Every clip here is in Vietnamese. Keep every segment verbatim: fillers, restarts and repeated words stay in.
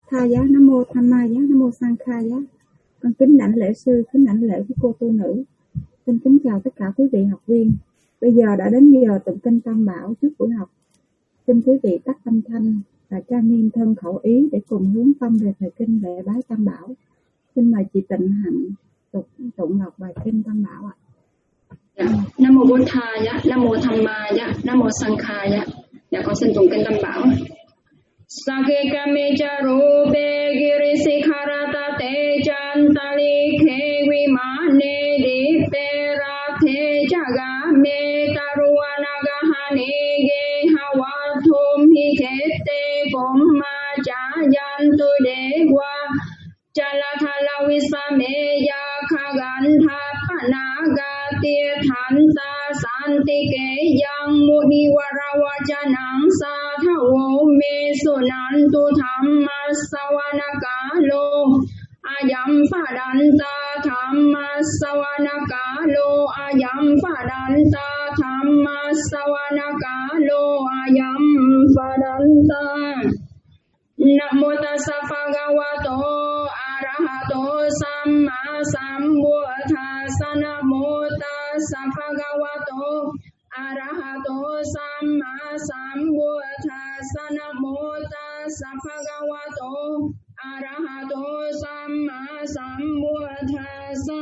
Tha giá, Nam mô Tham Ma giá, Nam mô Sang Kha giá. Con kính đảnh lễ sư, kính đảnh lễ với cô tu nữ. Xin kính chào tất cả quý vị học viên. Bây giờ đã đến giờ tụng kinh Tam Bảo trước buổi học. Xin quý vị tắt âm thanh và trang nghiêm thân khẩu ý để cùng hướng tâm về thời kinh lễ bái Tam Bảo. Xin mời chị Tịnh Hạnh tụng tụng đọc bài kinh Tam Bảo ạ. Nam mô Bổn Tha giá, Nam mô Tham Ma giá, Nam mô Sang Kha giá. Dạ con xin tụng kinh Tam Bảo. Sakhe kame cha rupe giri sikharata te chantali khe vimane dipte rathe jagame taruanaga hane ge havathum hi khete pomma chayantu dewa chalathala visame yakhagantha panaga tirthanta santi ke yang muniwara vajanang sathavo me sunantu dhamma savanakalo ayam padanta dhamma savanakalo ayam padanta dhamma savanakalo ayam padanta. Namo tassa bhagavato arahato samma sambuddhassa. Namo tassa bhagavato arahato samma sambuddhassa. Namo tassa bhagavato arahato samma sambuddhassa.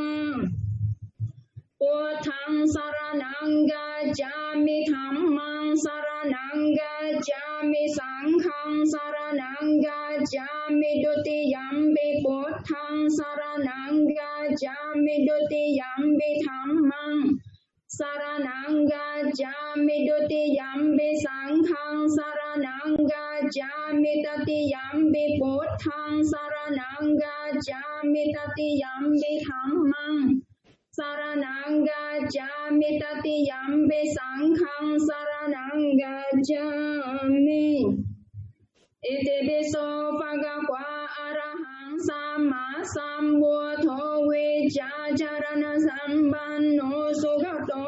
Buddhaṃ saranang gacchāmi, Dhammaṃ saranang gacchāmi, Saṅghāṃ saranang gacchāmi, Dutiyampi Buddhaṃ saranang gacchāmi, Dutiyampi Dhammaṃ saranang gacchāmi, Dutiyampi Saṅghāṃ saranang gacchāmi, Tatiyampi Buddhaṃ saranang gacchāmi, Tatiyampi Dhammaṃ saranang gacchāmi, Tatiyampi Saṅghāṃ saranang gacchāmi. Iti piso bhagavā arahaṃ samma sambuddho vijjācarana sampanno sugato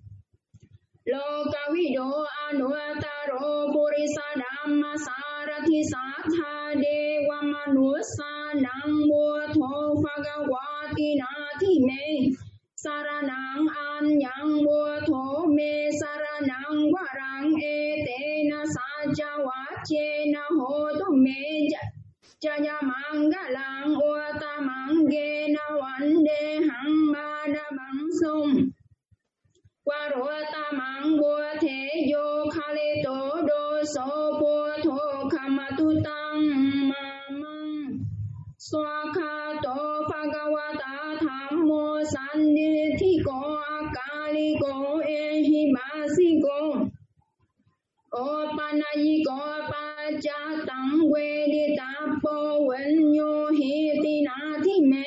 lokavido anuttaro purisa dhamma sarathi sattha deva manussanang buddho bhagavati nāti me saranang anyang buddho me saranang varang etena sajja vacchena hotu me jaya mangalang uttamangena vandeham madamang sum varottamang buddheyo khalito doso buddho kamatutang mamang swakhato bhagavata dhammo sannithiko akaliko ehibasiko opanayiko paccatam veditapo vanyo hiti nāti me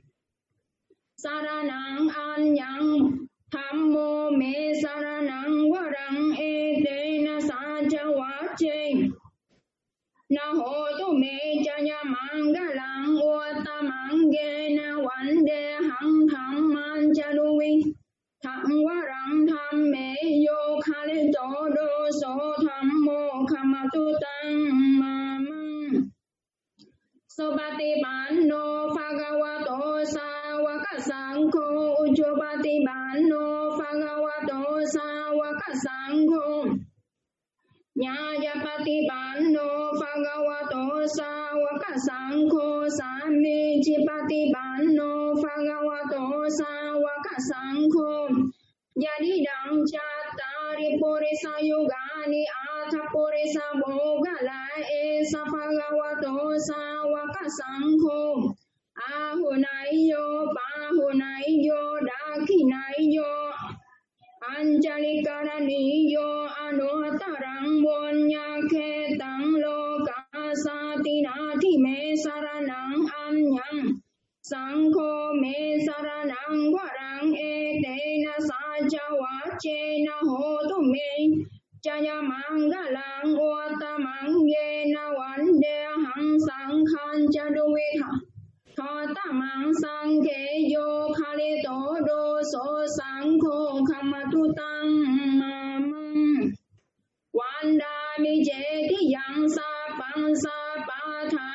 saranang anyang dhammo me saranang varang etena sajja vacche na hotu me jaya mangalang uttamangena vandeham dhamman charuvi tham varang dhamme yo khalito doso dhammo kamatutang mamang Sobatipanno bhagavato sāvaka saṅgho Ujjopatipanno bhagavato sāvaka saṅgho Nyājapatipanno bhagavato sāvaka saṅgho Sammicchipatipanno bhagavato sāvaka saṅgho Yadidam cattari purisa yugani atha purisa mogala esa bhagavato sāvaka saṅgho Ahunayyo pahunayyo dakhinayyo Anjalikaraniyo anuttarang vonyakhetang lokasati nāti me saranang anyang Saṅgho me saranang varang etena sajja vacchena hotu me jaya mangalang uttamangena vandeham saṅghāṃ caduviha thotamang saṅgheyo khalito doso saṅgho kamatutang mamang vandami jeti yang sapang sapatha ne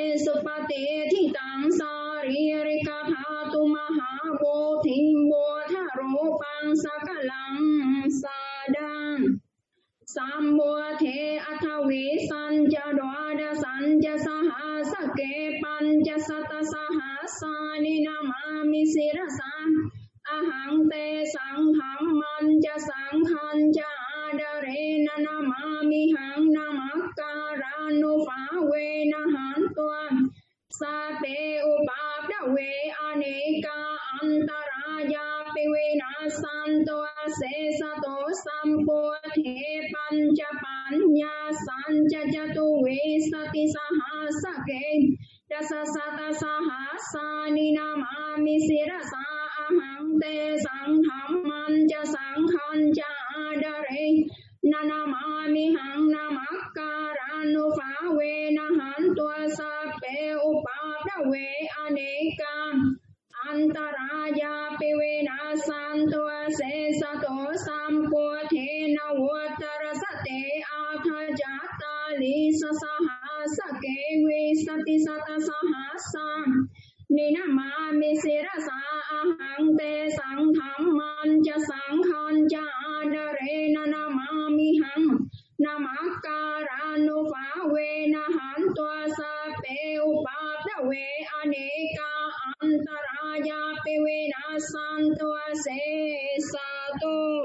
สุปฏิทิตังสาริริกธาตุมหาโบธิโบธาโรปังสกลังสาดังสัมโบเทอัทวิสัญจดวาดสัญจสหัสเกปัญจสัตสหัสสานินามามิสิรสังอหังเตสังธัมมันจะสังฆัญจะอาดาเรนะนามามิหังนามักการานุภาเวนะหันตัวสาเปอุปาปะเวอเนกาอันตรายาปิเวนัสสันตัวเสสโตสัมโพเทปัญจปัญญาสัญจจตุเวสติสหัสเกดัสสะตสหัสสานินามามิสิรสาอหังเตสังธัมมันจะสังฆัญจะอาดาเรนะนามามิหังนามักการานุภาเวนะหันตัวสัพเพอุปาปะเวอเนกาอันตรายาปิเวนัสสันตัวเสสโตสัมโพเทนะวัตรสเตอาทาจัตตาลิสสหัสเกวิสติสัตสหัสสานินามามิสิรสาอหังเตสังธัมมันจะสังฆัญจะอาดาเรนะนามามิหังนามักการานุภาเวนะหันตัวสัพเพอุปาปะเวอเนกาอันตรายาปิเวนัสสันตัวเสสะโต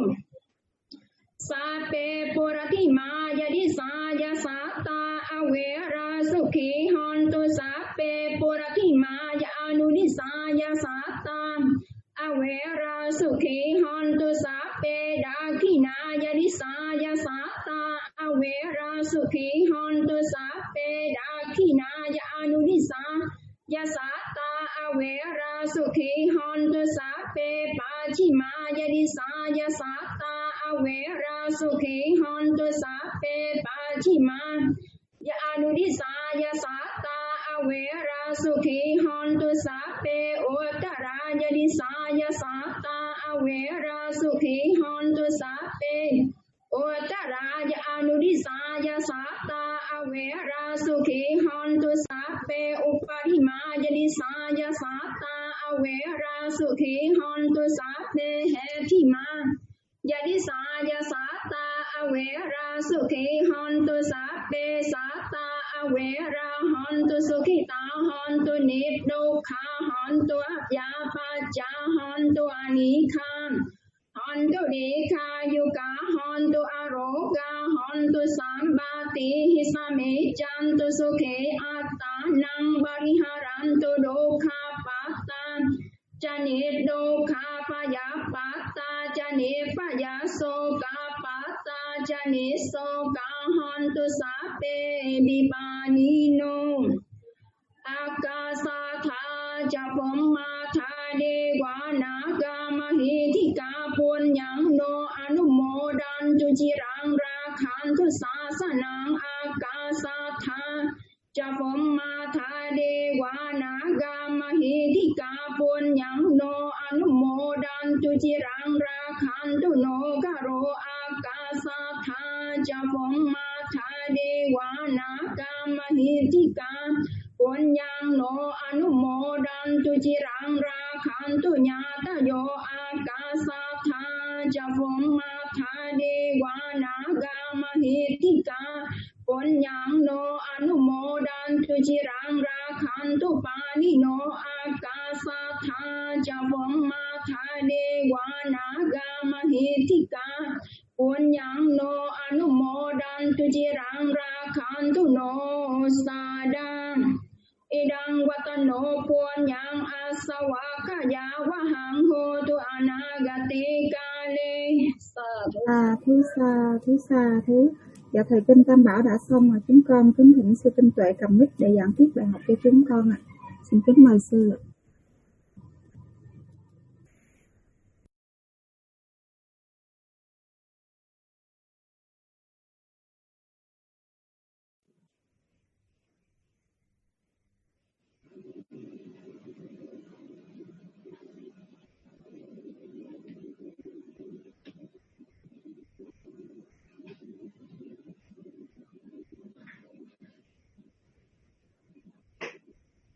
สัพเพปุรติมายาดิสายาสัตตาอเวราสุขีหันตุสัพเพปุรติมายาอนุนิสายาสัตตาอเวราสุขีหันตุสัพเพดาคินายาดิสายาสัตตาอเวราสุขีหันตุสัพเพดาคินายาอนุนิสายาสัตตาอเวราสุขีหันตุสัพเพปาจิมายาดิสายาสัตตาอเวราสุขีหันตุสัพเพปาจิมายาอนุนิสายาสัตตาอเวราสุขีหันตุสัพเพอุตรายาดิสายาสัตตาอเวราสุขีหันตุสัพเพอุตรายาอนุนิสายาสัตตาอเวราสุขีหันตุสัพเพอุปริมายาดิสายาสัตตาอเวราสุขีหันตุสัพเพเหทิมายาดิสายาสัตตาอเวราสุขีหันตุสัพเพสัตตาอเวราหันตุสุขิตาหันตุนิพพุขาหันตุอัพยาปัจจาหันตุอนิคาหันตุดีคายุกาหันตุอโรกาหันตุสัมบาติหิสเมจันตุสุเขอัตตานังบริหารันตุโดคาปัตตาจานิโดคาปยาปัตตาจานิปยาโสกาปัตตาจานิโสกาหันตุสัพเพบิปานิโนอากาสาธาจะพมมาธาเดวานากามหิทิกาปุญญังโนอนุโมดันตุจิรังราคันตุศาสนังอากาสาธาจะพมมาธาเดวานากามหิทิกาปุญญังโนอนุโมดันตุจิรังราคันตุโนกโรอากาสาธาจะพมมาธาเดวานากามหิทิกาปุญญังโนอนุโมดันตุจิรังราคันตุญาตโยอากาสาธาจะพมมาธาเดวานากามหิติกาปุญญังโนอนุโมดันตุจิรังราคันตุปานิโนอากาสาธาจะพมมาธาเดวานากามหิติกาปุญญังโนอนุโมดันตุจิรังราคันตุโนสาดังอิดังวัตโนปุญญังอาสวะขยาวะหังโหตุอนาคติกาเลสาธุ À, thứ sa, thứ sa, thứ. Dạ thầy Kinh Tam Bảo đã xong rồi, chúng con kính thỉnh sư Tinh Tuệ cầm mic để giảng tiếp bài học cho chúng con ạ. Xin kính mời sư ạ.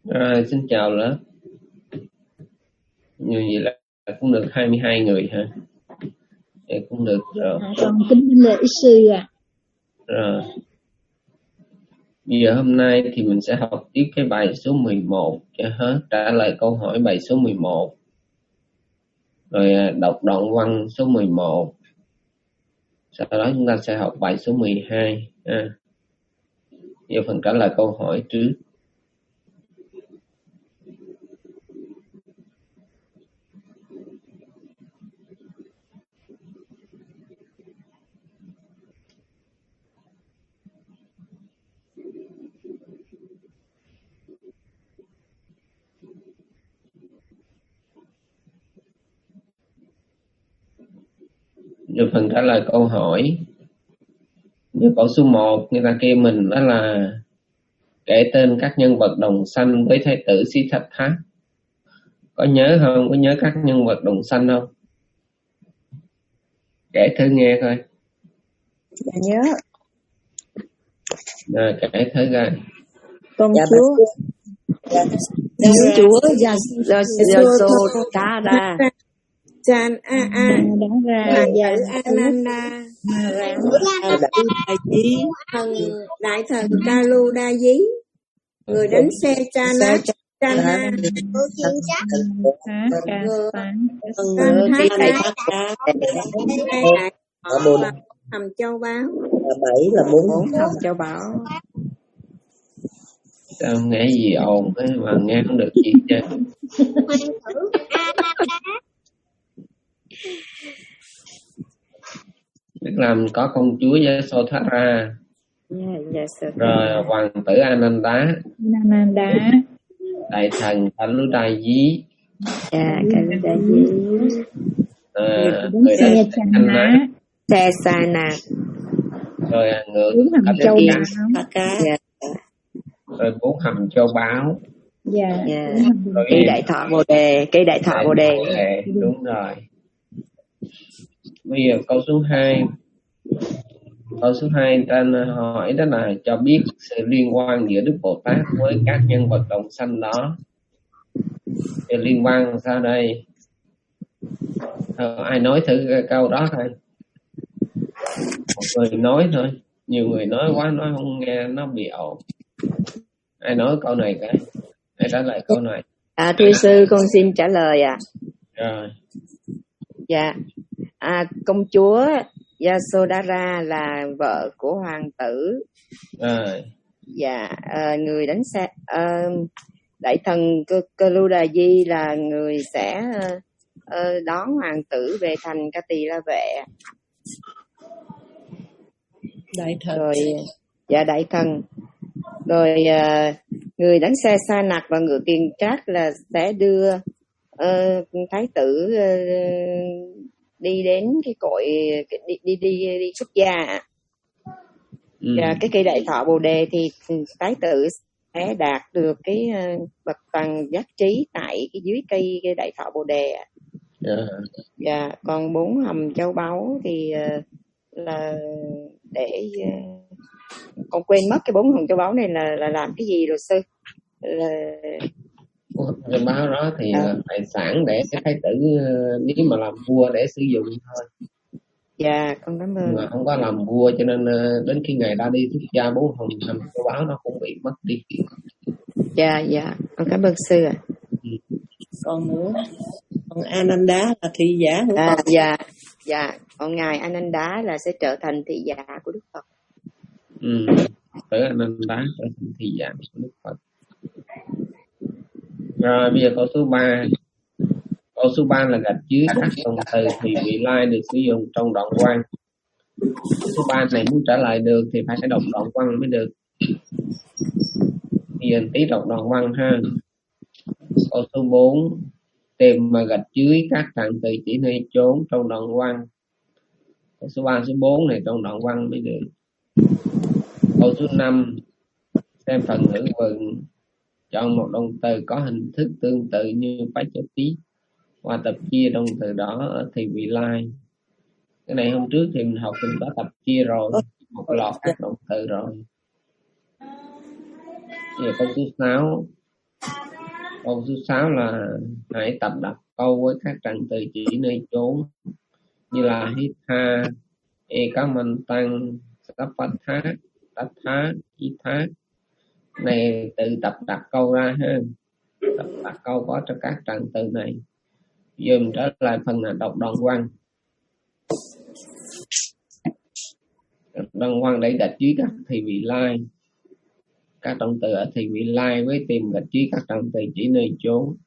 À, xin chào lớp. Như vậy là cũng được hai mươi hai người ha. Vậy cũng được rồi. À, con kính lễ sư ạ. À. Rồi. Bây giờ hôm nay thì mình sẽ học tiếp cái bài số mười một cho hết, trả lời câu hỏi bài số mười một. Rồi đọc đoạn văn số mười một. Sau đó chúng ta sẽ học bài số mười hai. À. Giờ phần trả lời câu hỏi trước. Giờ phần trả lời câu hỏi. Giờ câu số một, người ta kêu mình đó là kể tên các nhân vật đồng sanh với thái tử Siddhartha. Có nhớ không? Có nhớ các nhân vật đồng sanh không? Kể thử nghe coi. Dạ nhớ. Rồi, kể thử coi. Công dạ, chúa. Dạ, công chúa Yasodhara. Chan a a Đáng ra hoàng tử Ananda, thần đại thần Kaludaji, người đánh xe Chana Chana, hầm châu báu. Bảy là bốn hầm châu báu. Sao nghe gì ồn ấy mà nghe không được gì chứ? Tức là có công chúa Yasodhara, yeah, yes, rồi hoàng tử Ananda, Ananda, đại thần Kaludaji, yeah, Kaludaji, à, người đánh Chana, xe Sana, rồi ngựa hầm châu báu, rồi bốn hầm châu báu, yeah, yeah. Cây đại thọ bồ đề, cây đại thọ bồ đề, đúng rồi. Bây giờ câu số hai. Câu số hai ta hỏi đó là cho biết sự liên quan giữa Đức Bồ Tát với các nhân vật đồng sanh đó. Thì liên quan sao đây? Ờ, ai nói thử câu đó thôi. Một người nói thôi. Nhiều người nói quá nói không nghe nó bị ồn. Ai nói câu này cái? Ai trả lời câu này? À, thưa sư con xin trả lời ạ. À. Rồi. Dạ. À, công chúa Yasodhara là vợ của hoàng tử. À. Dạ, à, người đánh xe à, đại thần Kaludaji là người sẽ à, đón hoàng tử về thành Ca Tỳ La Vệ. Đại thần. Rồi, dạ đại thần. Rồi à, người đánh xe Sa Nặc và ngựa Kiền Trác là sẽ đưa uh, thái tử uh, đi đến cái cội đi đi đi, đi xuất gia. Ừ. Và cái cây đại thọ bồ đề thì thái tử sẽ đạt được cái uh, bậc tầng giác trí tại cái dưới cây, cây đại thọ bồ đề. Yeah. Và còn bốn hầm châu báu thì uh, là để uh, con quên mất cái bốn hầm châu báu này là là làm cái gì rồi sư? Là cái báo đó thì à. tài sản để cái thái tử nếu mà làm vua để sử dụng thôi. Dạ con cảm ơn. Mà không có làm vua cho nên đến khi ngày ra đi xuất gia bốn hồng hầm châu báu nó cũng bị mất đi. Dạ dạ con cảm ơn sư ạ. À. Ừ. Còn nữa còn Ananda là thị giả của à, Phật. Dạ dạ còn ngài Ananda là sẽ trở thành thị giả của Đức Phật. Ừ. Tử Ananda trở thành thị giả của Đức Phật. Rồi bây giờ câu số ba. Câu số ba là gạch dưới các động từ thì vị lai được sử dụng trong đoạn văn. Câu số ba này muốn trả lời được thì phải đọc đoạn văn mới được. Bây giờ tí đọc đoạn văn ha. Câu số bốn. Tìm mà gạch dưới các trạng từ chỉ nơi trốn trong đoạn văn. Câu số ba, số bốn này trong đoạn văn mới được. Câu số năm. Xem phần ngữ vựng. Chọn một động từ có hình thức tương tự như Pachati và tập chia động từ đó ở thì vị lai. Cái này hôm trước thì mình học mình có tập chia rồi, một loạt các động từ rồi. Giờ câu số sáu. Câu thứ sáu là hãy tập đặt câu với các trạng từ chỉ nơi chốn như là hít ha, e cá minh tăng, sắp phát thá, tát thá, ý thá. Này tự tập đặt câu ra ha, tập đặt câu có cho các trạng từ này. Dùm trở lại phần là đọc đoạn văn. Đoạn văn để gạch dưới các thì vị lai. Các động từ ở thì vị lai với tìm gạch dưới các động từ chỉ nơi chốn.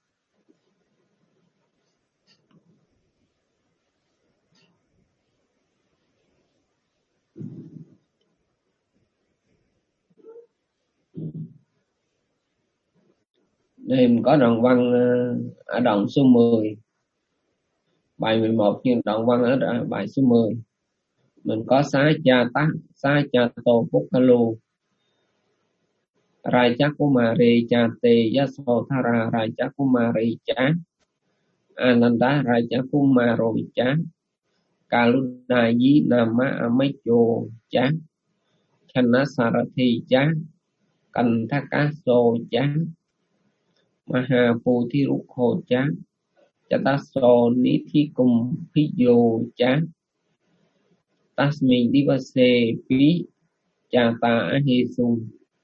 Đây mình có đoạn văn ở đoạn số mười. Bài mười một nhưng đoạn văn ở bài số mười. Mình có xá cha tá, xá cha tô phúc lu. Raja Kumari cha te Yasodhara Raja Kumari cha. Ananda Raja Kumaro cha. Kaludayi Nama Amacho cha. Chanasarathi cha. Kanthakaso cha. Mahaputhirukkho cha. Chataso Nithikum Phiyo cha. Tasmi Divase Pi Chata Ahesum.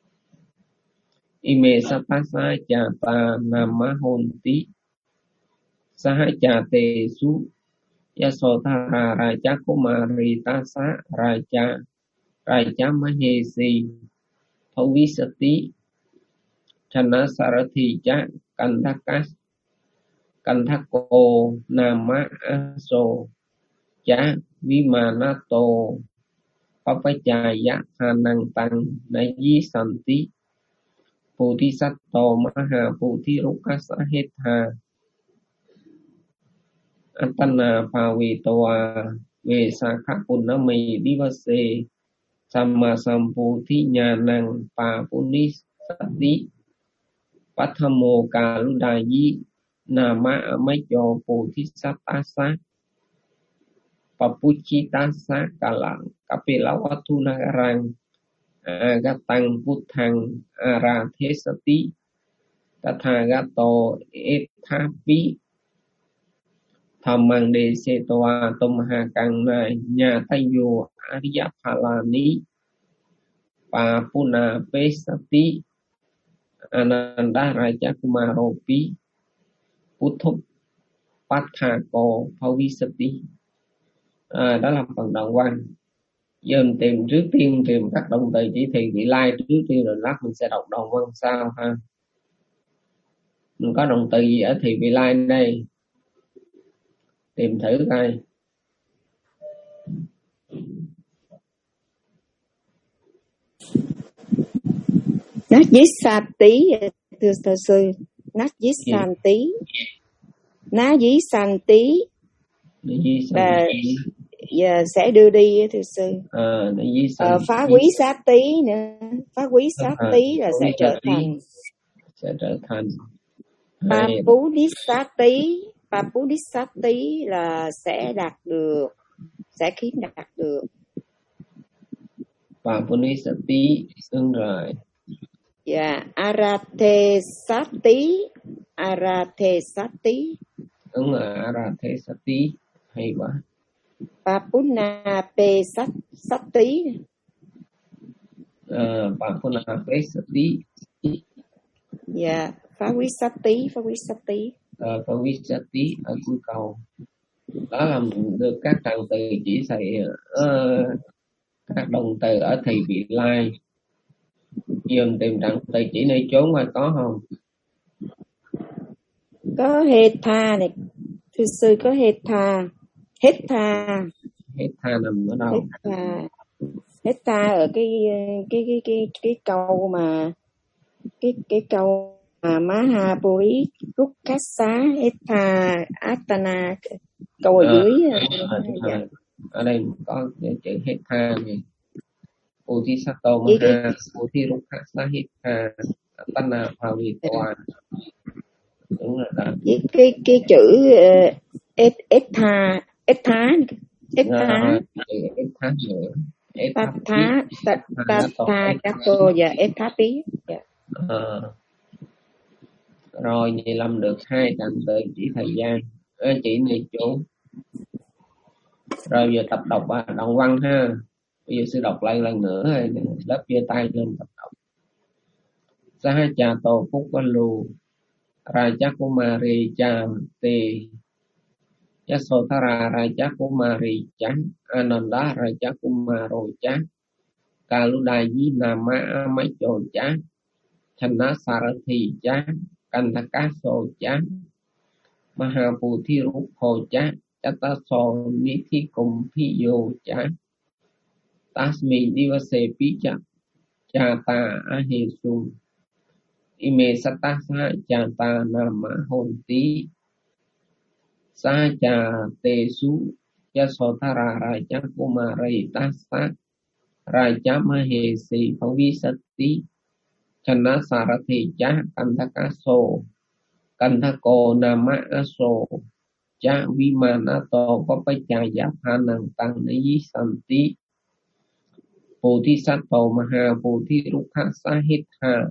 Ime Sapasa Chata Namahonti. Saha Chate Su. Yasodhara Raja Kumari Tasa Raja Raja Mahesi Thavisati Chanasarathi cha Kanthakas Kanthako Nama Aso cha Vimanato Papachaya Hanang Tăng Nayi Santi Bodhisattva Maha Bodhirukasa Hetha Atana Pavitoa Vesakha Punami Divase Samma Samputhi Nyanang Papunisati Pathamo Kaludayi Nama Amajo Bodhisatasa Papuchitasa Kalang Kapilawatunagarang Agatang Buddhang Arathesati Tathagato Ethapi Thamang de Setoa Tumhakang Nai Nhà Tayo Arya Phalani Papuna Pesati Ananda Raja Kumaropi Puthuk Pathako Phavisati. À, đó là phần đoạn văn. Giờ mình tìm trước tiên tìm các động từ chỉ thị vị lai trước tiên rồi lát mình sẽ đọc đoạn văn sau ha. Mình có động từ gì ở thị vị lai đây? Tìm thử coi. Najisati, thưa thưa sư, Najisati, Najisanti là giờ sẽ đưa đi thưa sư. À, ờ, phá quý sát tí nữa, phá quý sát tí là sẽ trở thành sẽ trở thành Papudisati, Papudisati là sẽ đạt được, sẽ khiến đạt được. Papudisati đúng rồi. Dạ, yeah. Arathesati, Arathesati. Đúng rồi, Arathesati hay quá. Papunapesati. Ờ, Papunapesati. Dạ, Phavisati, Phavisati. Ờ, Phavisati ở cuối câu. Đó là mình được các trạng từ chỉ thị uh, các động từ ở thì vị lai. Dùm tìm trạng từ chỉ nơi chốn mà có không? Có Hetha này, thưa sư có Hetha, Hetha, Hetha nằm ở đâu? Hetha, Hetha ở cái cái cái cái cái câu mà cái cái câu mà Mahapuri Rukkasa Hetha Atana, câu ở dưới. À, à, ở đây có chữ Hetha này. Bodhisattva Maha Bodhirukkasa Hetha Atana Pavitoa. Đúng rồi đó. Cái cái cái chữ et etha etha etha etha nữa. Tatha Tatha Kato và etha tí. Ở Rồi vậy làm được hai trạng tự chỉ thời gian, à, chỉ nơi chốn. Rồi giờ tập đọc à, đoạn văn ha. Bây giờ sư đọc lại lần nữa rồi lớp giơ tay lên tập đọc. Sa cha tô phúc văn lu Raja Kumari cha te Yasodhara Raja Kumari cha Ananda Raja Kumaro cha Kaludayi Nama Amacho cha Chana Sarathi cha Kantakaso cha Mahaputhi Rukho cha Chataso Nithi Kumpiyo cha Tasmi Divase Picha Chata Ahesu Ime Satasa Chata Nama Honti Sa Cha Te Su Yasodhara Raja Kumari Tassa Raja Mahesi Pavisati Chana Sarathi Cha Kantakaso Kantako Nama Aso Cha Vimanato Papachaya Phanang Tăng Nayi Santi Bodhisattva Maha Bodhi Rukha Sahitha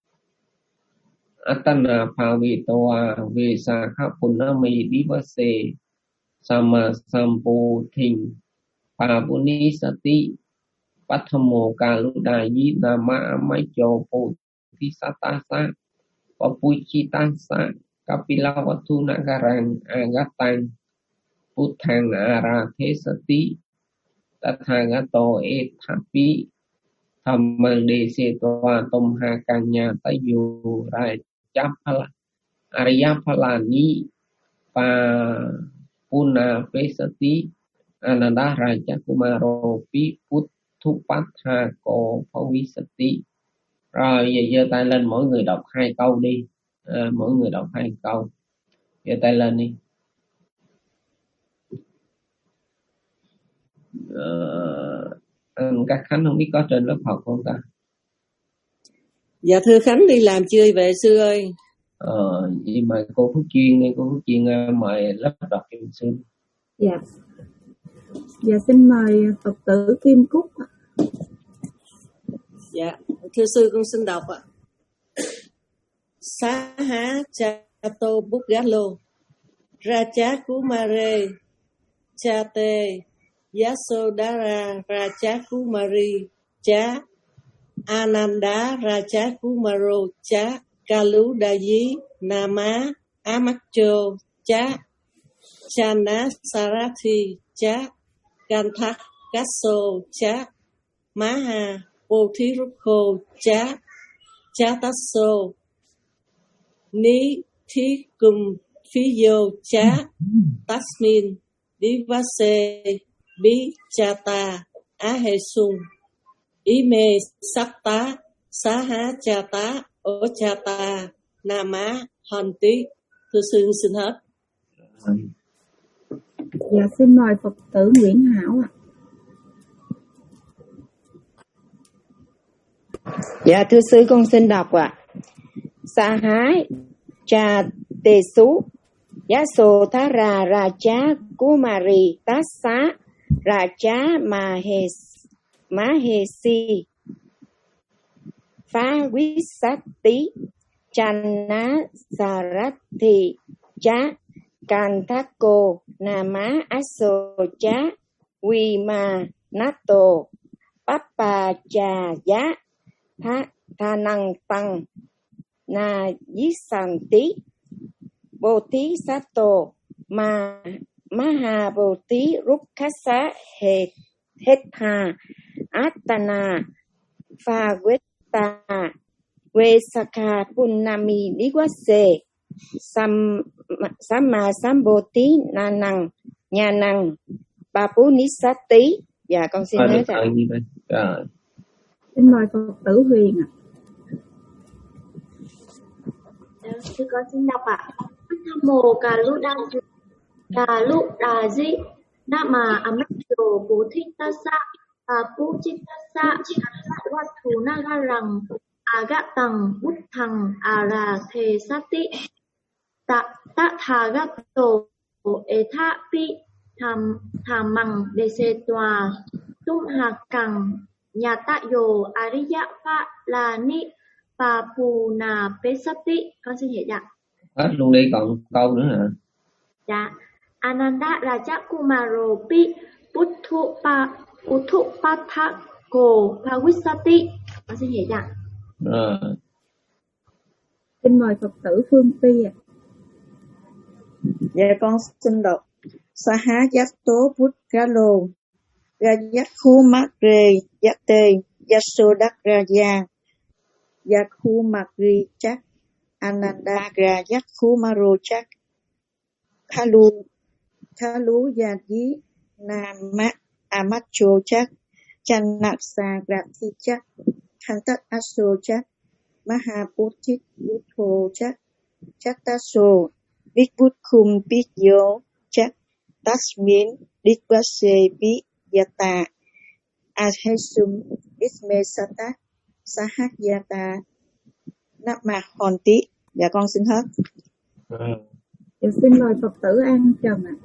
Atana Pavitoa Vesakha Punami Divase Sama Sampo Thing Pavuni Sati Pathamo Kaludayi Nama Amacho Bodhisatasa Papuchitasa Kapilawatu Nagarang Agatang Puthang Arathesati Tathagato Ethapi Thammang Desetwa Tomha Kanya Tayu Rai Chapala Arya Palani Pa Puna Pesati Ananda Raja Kumaro Pi Puthupatha Ko Pavisati. Rồi giờ giơ tay lên, mỗi người đọc hai câu đi, à, mỗi người đọc hai câu. Giơ tay lên đi. Ờ, các Khánh không biết có trên lớp học không ta? Dạ thưa Khánh đi làm chưa về sư ơi? Ờ, vậy mà cô Phúc Chuyên, cô Phúc Chuyên mời lớp đọc cho sư. Dạ. Dạ xin mời Phật tử Kim Cúc. Dạ, thưa sư con xin đọc ạ. Saha Chato Bugalo Raja Kumare Chate Yasodhara Raja Kumari Cha Ananda Raja Kumaro Cha Kaludayi Nama Amacho Cha Chana Sarathi Cha Kantakaso Cha Maha Bodhirukho Cha Chataso Ni Thi Kum Phiyo Cha Tasmin Divase Bi Chata Ahesung Ime Sakta Saha Chata Ochata Nama Hanti. Thưa sư xin hết. Dạ xin mời Phật tử Nguyễn Hảo ạ. Dạ thưa sư con xin đọc ạ. Sa hái cha tê sú Yasodhara Raja Kumari Tassa Raja Mahes Mahesi Pavisati Chana Sarathi Cha Kantako Nama Aso Cha Vimanato Papachaya Tha Thanang Tăng Na Yisanti Bodhisattva Ma Maha Bodhi Rukkasa Hetha Atana Phagweta Vesakha Punami Divase Sam Samma Samboti Nanang Nyanang Papunisati. Dạ con xin nói rồi. Xin mời Phật tử Huyền ạ. Sư con xin đọc ạ. Nam mô Cà Lu Đa Cà Lu Đà Di Nam mà Amacho Bố Thích Ta Sa Bà Pu Chít Ta Sa Wat Thù Na Ga Rằng Aga Tằng Bút Thằng À Ra Thề Sát Tị Tạ Tạ Thà Gát Tổ Ê Thạ Pi Tham Thà Mằng Đề Xê Tòa Tum Hà Cằng Nhà Tạ Yồ Ariya Pha La Ni Bà Pù Nà Pê Sát Tị. Con xin hiểu ạ. Hết luôn đi, còn câu nữa hả? Dạ. Ananda Raja Kumaro Pi Putthupa Putthupathako Pavissati. Con xin hiểu dạ. Rồi. Xin mời Phật tử Phương Phi ạ. Dạ con xin đọc. Sahayato Putkalo Rajakhu Magre Yate Yasodakraya Yakhu Magri Chak Ananda Rajakhu Maro Chak Khalu Khalu Yadi Nama Amacho Chak Chanaksa Grati Chak Khantat Aso Chak Mahaputit Yutho Chak Chataso Vikbutkhum Pityo Chak Tasmin Dikvase Pi Yata Ahesum Ismesata Sahagyata Nama Honti. Dạ con xin hết. Ừ. Dạ, xin mời Phật tử An Trần ạ.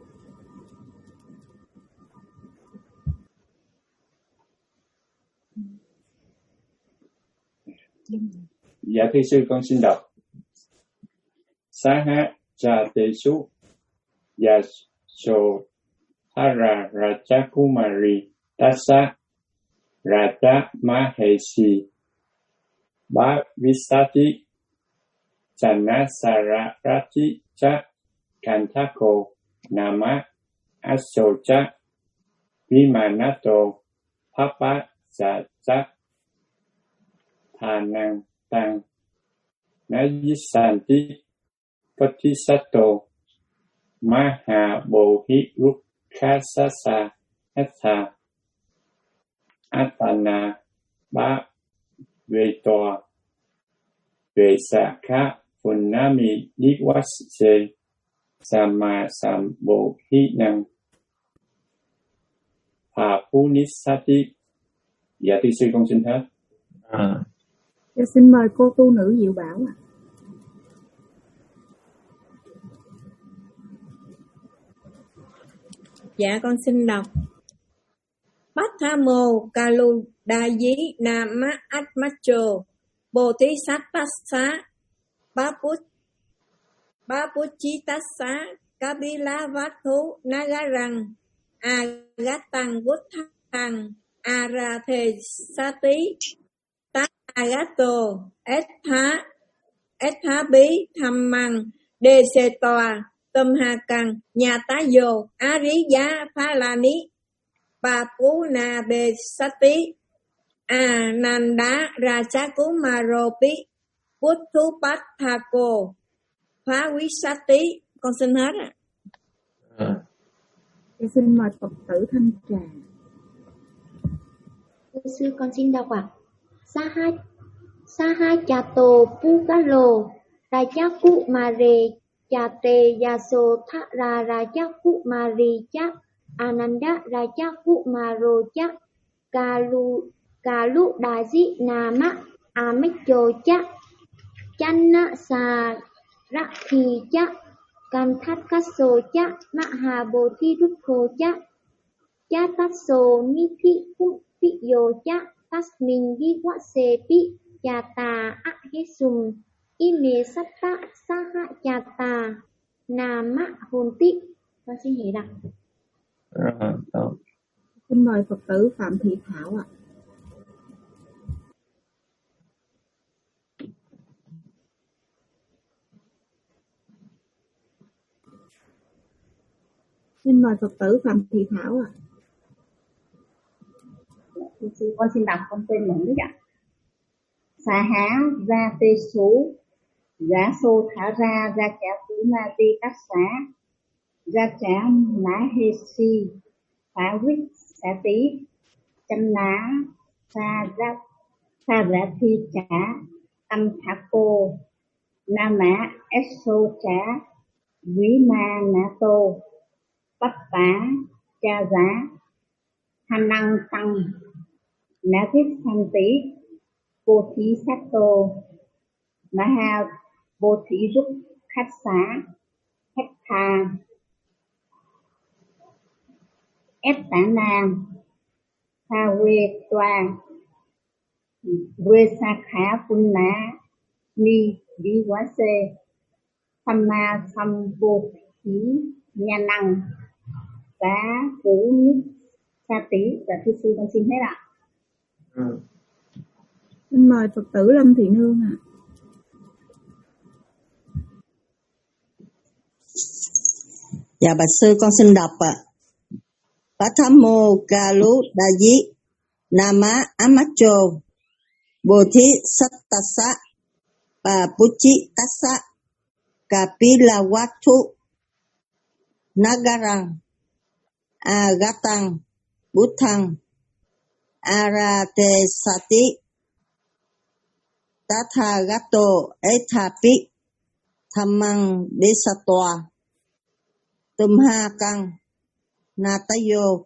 Dạ thưa sư, con xin đọc. Saha Jatesu Yaso Hara Raja Kumari Tassa Raja Mahesi Bhavisati Chanasarati Cha Kantako Nama Asocha Vimanato Papa Sacha Thanang Tang Nayisanti Patisato Maha Bohi Rukkasasa Atha Atana Ba Vetoa Vesakha Punami Niwase Sama Sambo Hinang Papunisati. Dạ thưa sư, con xin hết. À. Dạ, xin mời cô tu nữ Diệu Bảo ạ. Dạ con xin đọc. Patthamo Kalu Dayi Nama Atmacho Bodhisattvassa Baput Bapuchitassa Kabila Vathu Nagarang Agatang Vuthang Arathe Sati Tagato Etha Etha Bí Dhammang Đề Sê Tòa Tâm Hà Căng Nhà Tá Dồ Ariya Phalani Bà Phú Na Bê Sati Ananda Rajakumaropi Putthupathako Pavissati. Con xin hết ạ. À. Dạ, xin mời Phật tử Thanh Trà. Thưa sư, con xin đọc ạ. Saha Sahayato Pukalo Rajaku Mare Chate Yaso Thara Rajaku Mari Chak Ananda Rajaku Maro Chak Kalu Kalu Daji Nama Amecho Chak Channa Sa Rakhi Chak Kanthat Kaso Chak Mahabodhi Rukho Chak Chataso Nithi Piyo Chak Tasmin Vikwase Pi Yata Ahesum Ime Satta Saha Yata Nama Honti. Con xin hiểu đọc. À, tốt. Xin mời Phật tử Phạm Thị Thảo ạ. Xin mời Phật tử Phạm Thị Thảo ạ. Con xin đọc con tên mình đấy ạ. Sa há ra tê số giá sô thả ra ra trả cú ma ti tác xá ra trả ná hê si phá quýt xá tí chăm ná sa ra sa ra thi trả tâm thả cô na mã ép sô trả quý ma ná tô bắt tá cha giá hành năng tăng ná thiết thanh tí Bồ thí sát tô Maha Bồ thí rút khách xá khách tha ép tả nam tha quê toa quê sa khá phun ná ni đi quá xê Thamma Sambodhi Nha Năng Xá Phú Nhất Sa Tí. Dạ thưa sư con xin hết ạ. Ừ. Xin mời Phật tử Lâm Thị Nương ạ. Dạ bạch sư con xin đọc ạ. Pathamo Kalu Dayi Nama Amacho Bodhi Sattasa Papuchi Tassa Kapilawattu Nagarang Agatang Buddhang Aratesati Tathagato Ethapi Dhammang Desatwa Tumhakang Natayo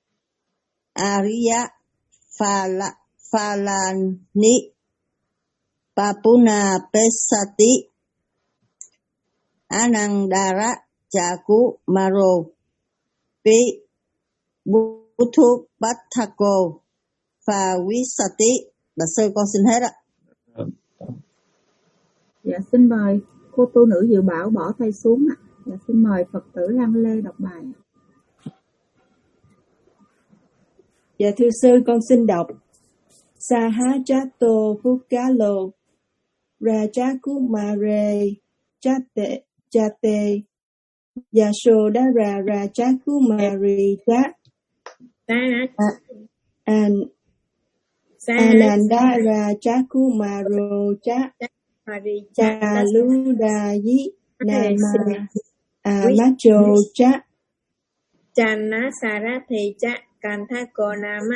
Ariya Phala Phalani Papuna Pesati Anandara Chaku Maro Pi Buthu Bathako Phavisati. Bà sư con xin hết ạ. Dạ xin mời cô tu nữ Dự Bảo bỏ tay xuống ạ. Dạ xin mời Phật tử Lan Lê đọc bài. Dạ thưa sư con xin đọc. Sahajato Pukalo Rajakumare Jate Jate Yashodhara Rajakumari Jat An Ananda Rajakumaro Jat Chaludayi Nama Amacho Jat Chana Sarathi Jat Kanthako Nama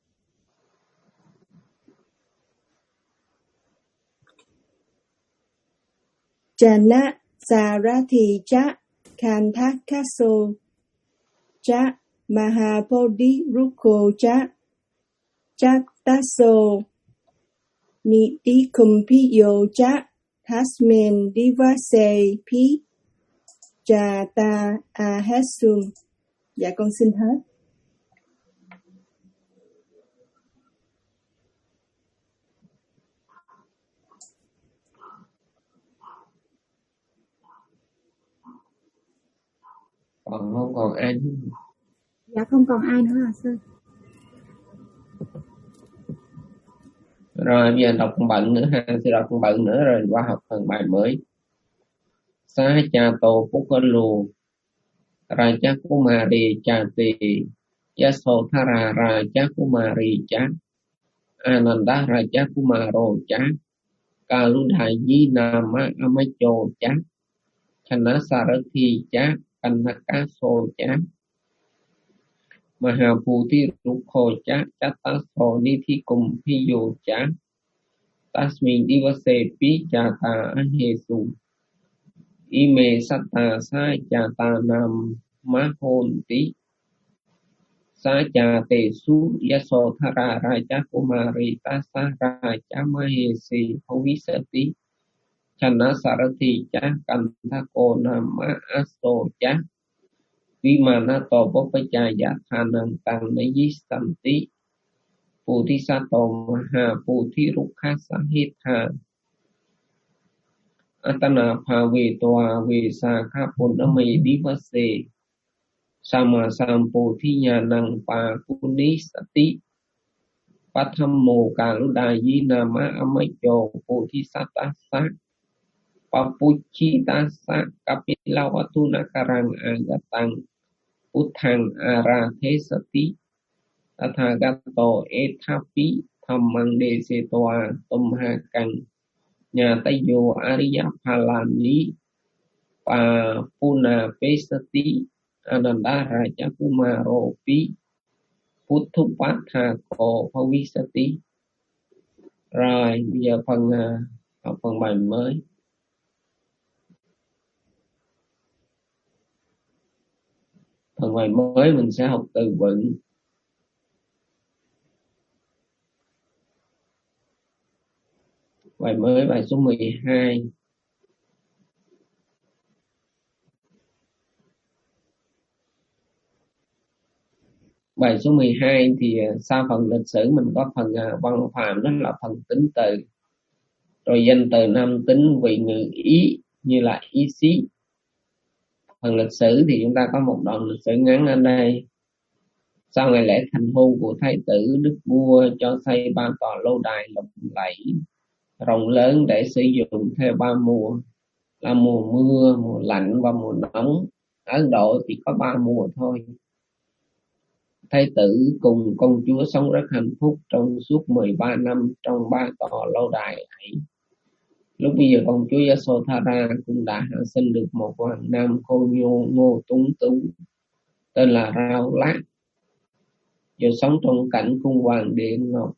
Chana Sarathi Cha Kanthakaso Cha Mahapodhi Rukho Cha Chaktaso Niti Kumpiyo Cha Tasmin Divase Pi Jata Ahesum. Dạ con xin hết. Còn không còn ai nữa. Dạ không còn ai nữa à sư. Rồi bây giờ đọc bận nữa ha, sẽ đọc bận nữa rồi qua học phần bài mới. Sahajato Pukalu Rajakumari Jati Yasodhara Rajakumari Cha Ananda Rajakumaro Cha Kaludayi Nama Amacho Cha Chanasarathi Cha Kanthakaso Cha Mahaputhi Rukho Cha Chataso Nithi Kumpiyo Cha Tasmin Divase Pi Jata Ahesu Ime Satta Sa Jata Nam Mahonti Sa Jate Su Yasodhara Rajakumari Tassa Raja Mahesi Bhavisati Chanasarathi Cha Kanthako Nama Aso Cha Vimanato Bopachaya Thanang Tang Nayisanti Puthisato Maha Puthi Rukha Sahitha Atana Phave Toa Vesa Kapunami Divase Sama Samputhi Nyanang Pa Punisati Pathammo Kaludayi Nama Amacho Puthisatasa Papuchi Tasa Kapilawattu Nakarang Agatang Buddhang Arathesati Tathagato Ethapi Dhammang Desetoa Tumhakang Nyatayo Ariya Phalani Papuna Pesati Ananda Rajakumaro Pi Puthupatthako Bhavisati. Rồi bây giờ phần uh, học phần bài mới. Phần bài mới mình sẽ học từ vựng. Bài mới bài số mười hai. Bài số mười hai thì sau phần lịch sử mình có phần văn phạm, đó là phần tính từ. Rồi danh từ nam tính vị ngữ ý như là ý xí. Phần lịch sử thì chúng ta có một đoạn lịch sử ngắn ở đây. Sau ngày lễ thành hôn của thái tử, đức vua cho xây ba tòa lâu đài lộng lẫy rộng lớn để sử dụng theo ba mùa, là mùa mưa, mùa lạnh và mùa nóng. Ở Ấn Độ thì có ba mùa thôi. Thái tử cùng công chúa sống rất hạnh phúc trong suốt mười ba năm trong ba tòa lâu đài ấy. Lúc bây giờ công chúa Yasodhara cũng đã hạ sinh được một hoàng nam khôi ngô, ngô tuấn tú tên là Rao Lát, giờ sống trong cảnh cung hoàng điện ngọc,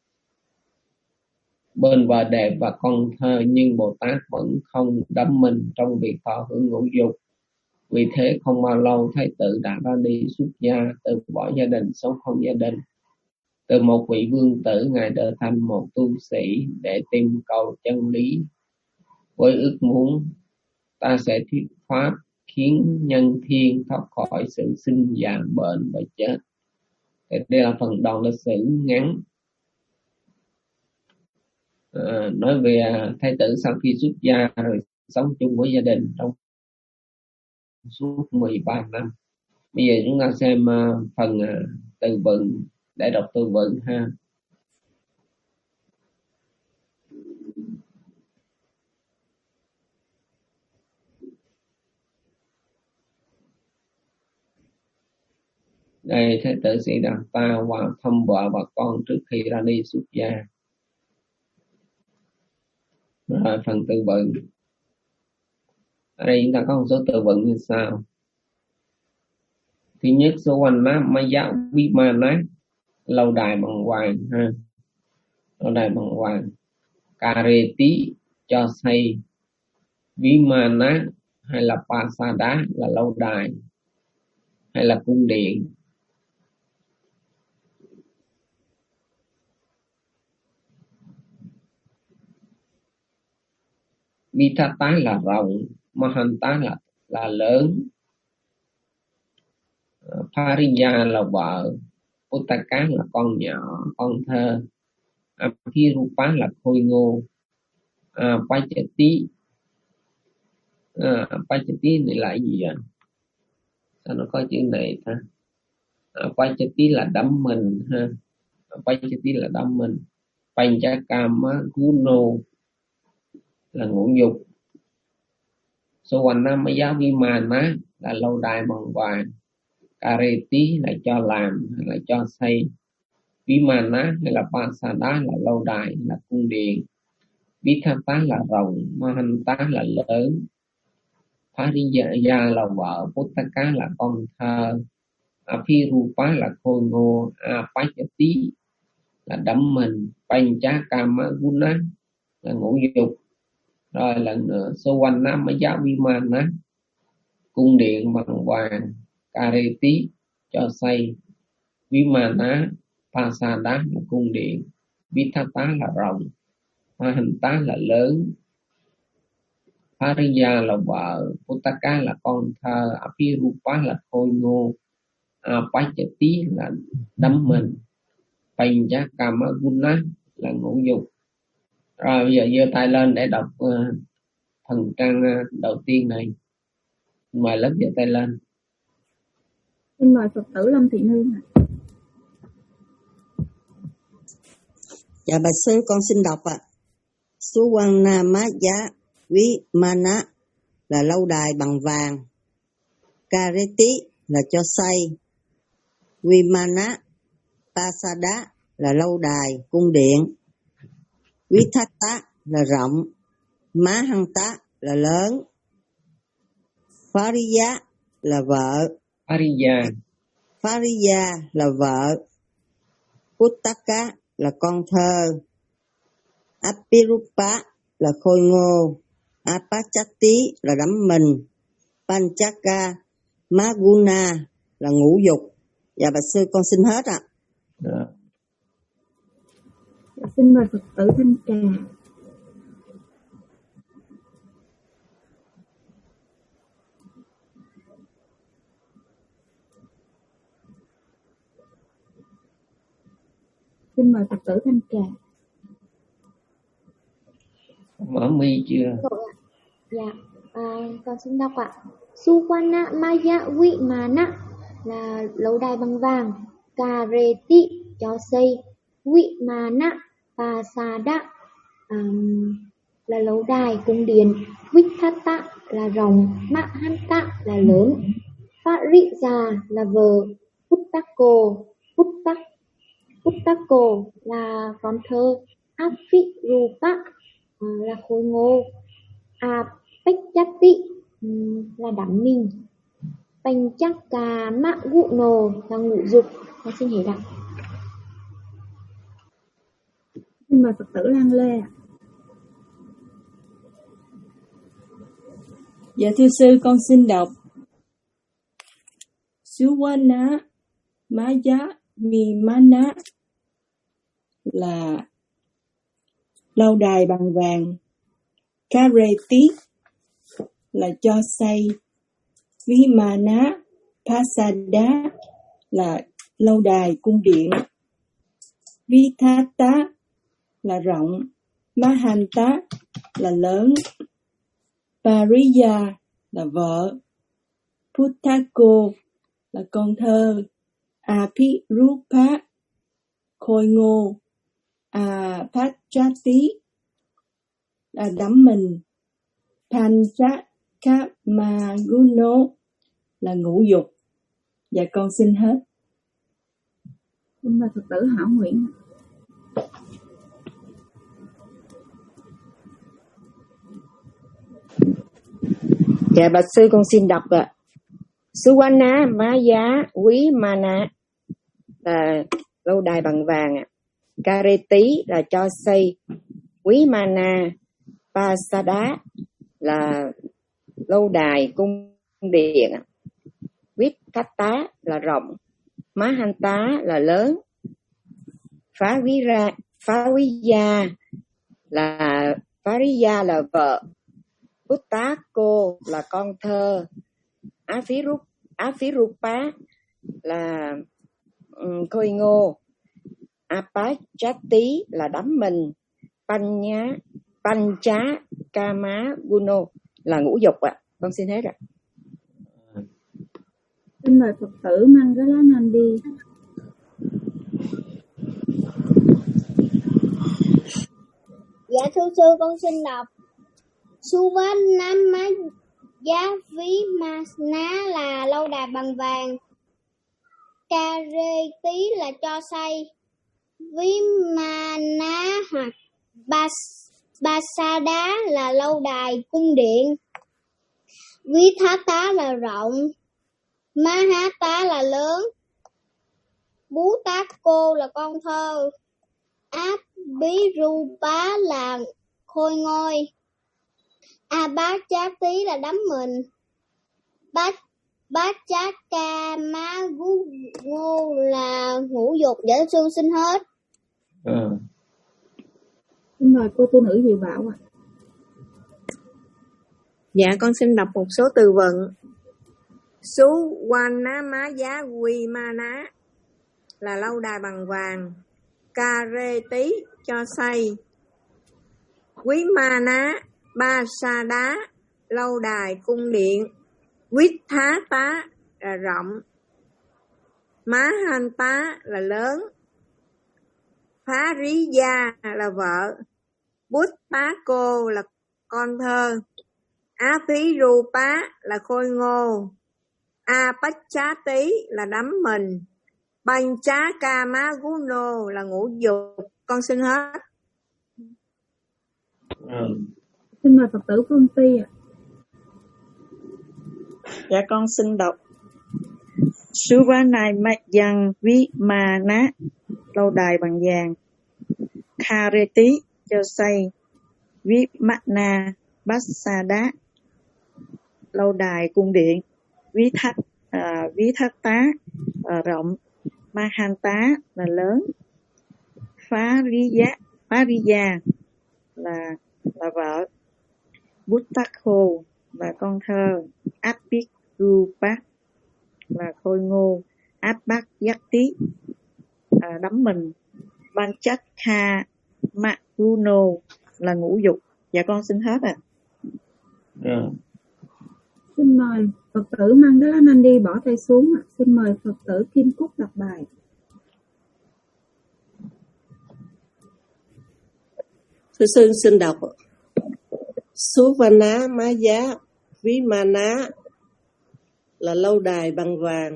bên vợ đẹp và con thơ, nhưng Bồ Tát vẫn không đắm mình trong việc thọ hưởng ngũ dục. Vì thế không bao lâu thái tử đã ra đi xuất gia, từ bỏ gia đình, sống không gia đình. Từ một vị vương tử, ngài trở thành một tu sĩ để tìm cầu chân lý, với ước muốn ta sẽ thuyết pháp khiến nhân thiên thoát khỏi sự sinh già bệnh và chết. Đây là phần đoạn lịch sử ngắn à, nói về thái tử sau khi xuất gia rồi sống chung với gia đình trong suốt mười ba năm. Bây giờ chúng ta xem uh, phần uh, từ vựng để đọc từ vựng ha. Đây, thái tử Siddhartha vào thăm vợ và con trước khi ra đi xuất gia. Rồi phần từ vựng. Ở đây chúng ta có một số từ vựng như sau. Thứ nhất, Suvanna Maya Vimana, lâu đài bằng vàng ha. Lâu đài bằng vàng. Kareti, cho xây. Vimana hay là Pasada là lâu đài hay là cung điện. Vitata là rộng, Mahanta là là lớn, Pariya là vợ, Puttaka là con nhỏ, con thơ, Abhirupa là khôi ngô, à, Pachati, à, Pachati này là gì vậy? Sao nó có chữ này ta? À, Pachati là đắm mình ha, Pachati là đắm mình, Panchakama Guno là ngũ dục, Suvanna Maya Vimana là lâu đài bằng vàng, Kareti là cho làm hay là cho xây, Vimana hay là Pasada là lâu đài là cung điện, Vitata là rộng, Mahanta là lớn, Pariya là vợ, Puttaka là con thơ, Abhirupa là khôi ngô, Apachati là đắm mình, Panchakama Guna là ngũ dục. Rồi lần nữa, Suvanna Maya Vimana cung điện bằng vàng, Kareti cho xây, Vimana Pasada là cung điện, Vitata là rộng, Mahanta là lớn, Pariya là vợ, Puttaka là con thơ, Abhirupa là khôi ngô, Apachati là đắm mình, Panchakama Guna là ngũ dục. Rồi bây giờ giơ tay lên để đọc uh, phần trang uh, đầu tiên này. Mời lớp giơ tay lên. Xin mời Phật tử Lâm Thị Nương. Dạ bạch sư, con xin đọc ạ. À. Suvanna Maya Vimana là lâu đài bằng vàng, Kareti là cho xây, Vimana Pasada là lâu đài cung điện, Vitata là rộng, Mahanta là lớn, Pariya là vợ, Pariya Pariya là vợ, Puttaka là con thơ, Abhirupa là khôi ngô, Apachati là đắm mình, Panchaka Maguna là ngũ dục. Dạ bạch sư, con xin hết ạ. À. Xin mời Phật tử Thanh Trà. Xin mời Phật tử Thanh Trà. Mở mi chưa? Dạ. À, con xin đọc ạ. Suwana Maya Vimana là lâu đài bằng vàng. Kareti cho xây. Vimana Pasada um, là lâu đài cung điện. Vithata là rộng. Mahanta là lớn. Parija là vợ. Puttako Puttak Puttako là con thơ. Afirupa uh, là khôi ngô. Apechati um, là đắm mình. Panchakamaguno là ngũ dục. Con xin hết ạ. Xin mời Phật tử Lan Lê ạ. Dạ thưa sư, con xin đọc. Suwana Maya Vimana là lâu đài bằng vàng. Kareti là cho xây. Vimana Pasada là lâu đài cung điện. Vithata là rộng. Mahanta là lớn. Pariya là vợ. Puttako là con thơ. Apirupa khôi ngô. Apachati là đắm mình. Panchakamaguno là ngũ dục. Dạ con xin hết. Xin mời Phật tử Hảo Nguyễn. Dạ bạch sư, con xin đọc ạ. Suwana Maya Vimana là lâu đài bằng vàng ạ. Kareti là cho xây. Vimana Pasada là lâu đài cung điện. Vithata là rộng. Mahanta là lớn. Pharira, Phariya là Phariya là vợ. Puttako là con thơ. Afirup, Afirupa là um, khôi ngô. Apachati là đắm mình. Panya, Pancha Kama Guno là ngũ dục ạ. Con xin hết ạ. Xin mời Phật tử Mangala Nandi. Dạ thưa sư, con xin đọc. Suvanama Vimana là lâu đài bằng vàng. Kareti là cho xây. Vimana hoặc Bas, Basada là lâu đài cung điện. Vithata là rộng. Mahata là lớn. Puttako là con thơ. Abhirupa là khôi ngôi. Abachati là đắm mình. Bát Bachakamaguno là ngũ dục. Dạ sư xin hết. À. Xin mời cô tu nữ Diệu Bảo ạ. Dạ con xin đọc một số từ vựng. Suvanamaya Vimana là lâu đài bằng vàng. Kareti cho xây. Vimana Pasada lâu đài cung điện. Vithata là rộng. Mahanta là lớn. Pariya là vợ. Puttako là con thơ. Apirupa là khôi ngô. Apachati là đắm mình. Panchakamaguno là ngũ dục. Con xin hết. À. Xin mời Phật tử Phương Ti ạ. Dạ con xin đọc. Suvanamaya Vimana lâu đài bằng vàng. Kareti cho xây. Vimana Pasada lâu đài cung điện. Vithat à, Vithata à, rộng. Mahanta là lớn. Phariya Phariya là là vợ. Puttako là con thơ. Apirupa là khôi ngô. Abhayati à, đắm mình. Panchakha Maguno là ngũ dục. Dạ con xin hết ạ. À. Xin mời Phật tử Mandalanandi bỏ tay xuống. Xin mời Phật tử Kim Cúc đọc bài. Thưa sư xin đọc. Suvana Maya Vimana là lâu đài bằng vàng.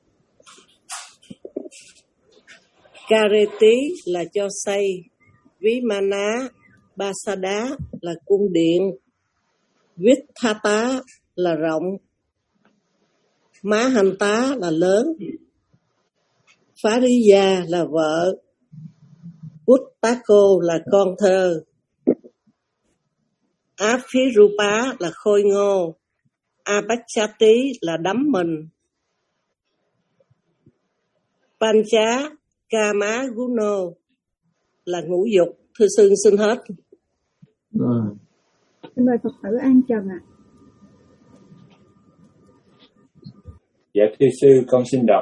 Kareti là cho xây. Vimana Basada là cung điện. Vithata là rộng. Mahanta là lớn. Phariya là vợ. Uttako là con thơ. Aphirupa là khôi ngô. Abachati là đắm mình. Pancha Kama Guno là ngũ dục. Thưa sư xin hết. Rồi. Xin mời Phật tử An Trần ạ. À. Dạ thưa sư con xin đọc.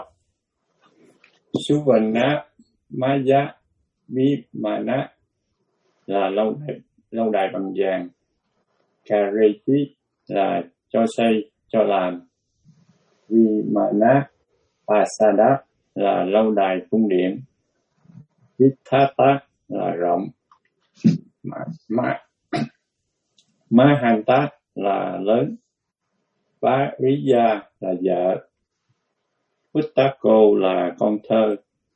Suvana Maya Vimana là lâu đài, lâu đài bằng vàng. Kareti là cho xây, cho làm. Vimana Pasada là lâu đài cung điện. Vithata là rộng. Ma, ma, Mahanta là lớn. Pariya là vợ. Uttako là con thơ.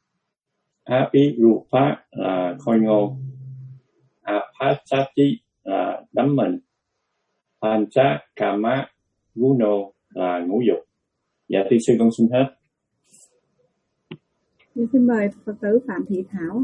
Apirupa là khôi ngô. Apachati là đắm mình. Pancha Kama Guno là ngũ dục. Dạ thưa sư con xin hết. Xin mời Phật tử Phạm Thị Thảo.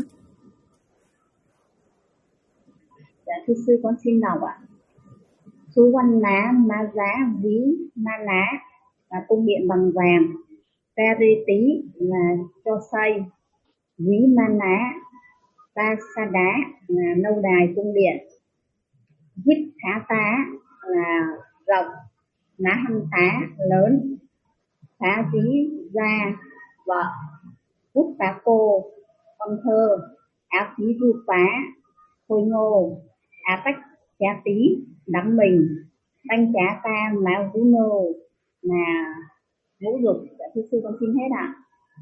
Dạ thưa sư con xin đọc ạ. Suvanna Maja Ví Mana là cung điện bằng vàng. Kareti là cho xây. Ví Mana Pasada là lâu đài cung điện. Vithata là rộng. Mahanta lớn. Phá ví ra vợ. Uttako con thơ. Aphirupa khôi ngô. Apachati đắm mình. Banh chá ta máu vũ nô là ngũ dục. Dạ thưa sư con xin hết ạ.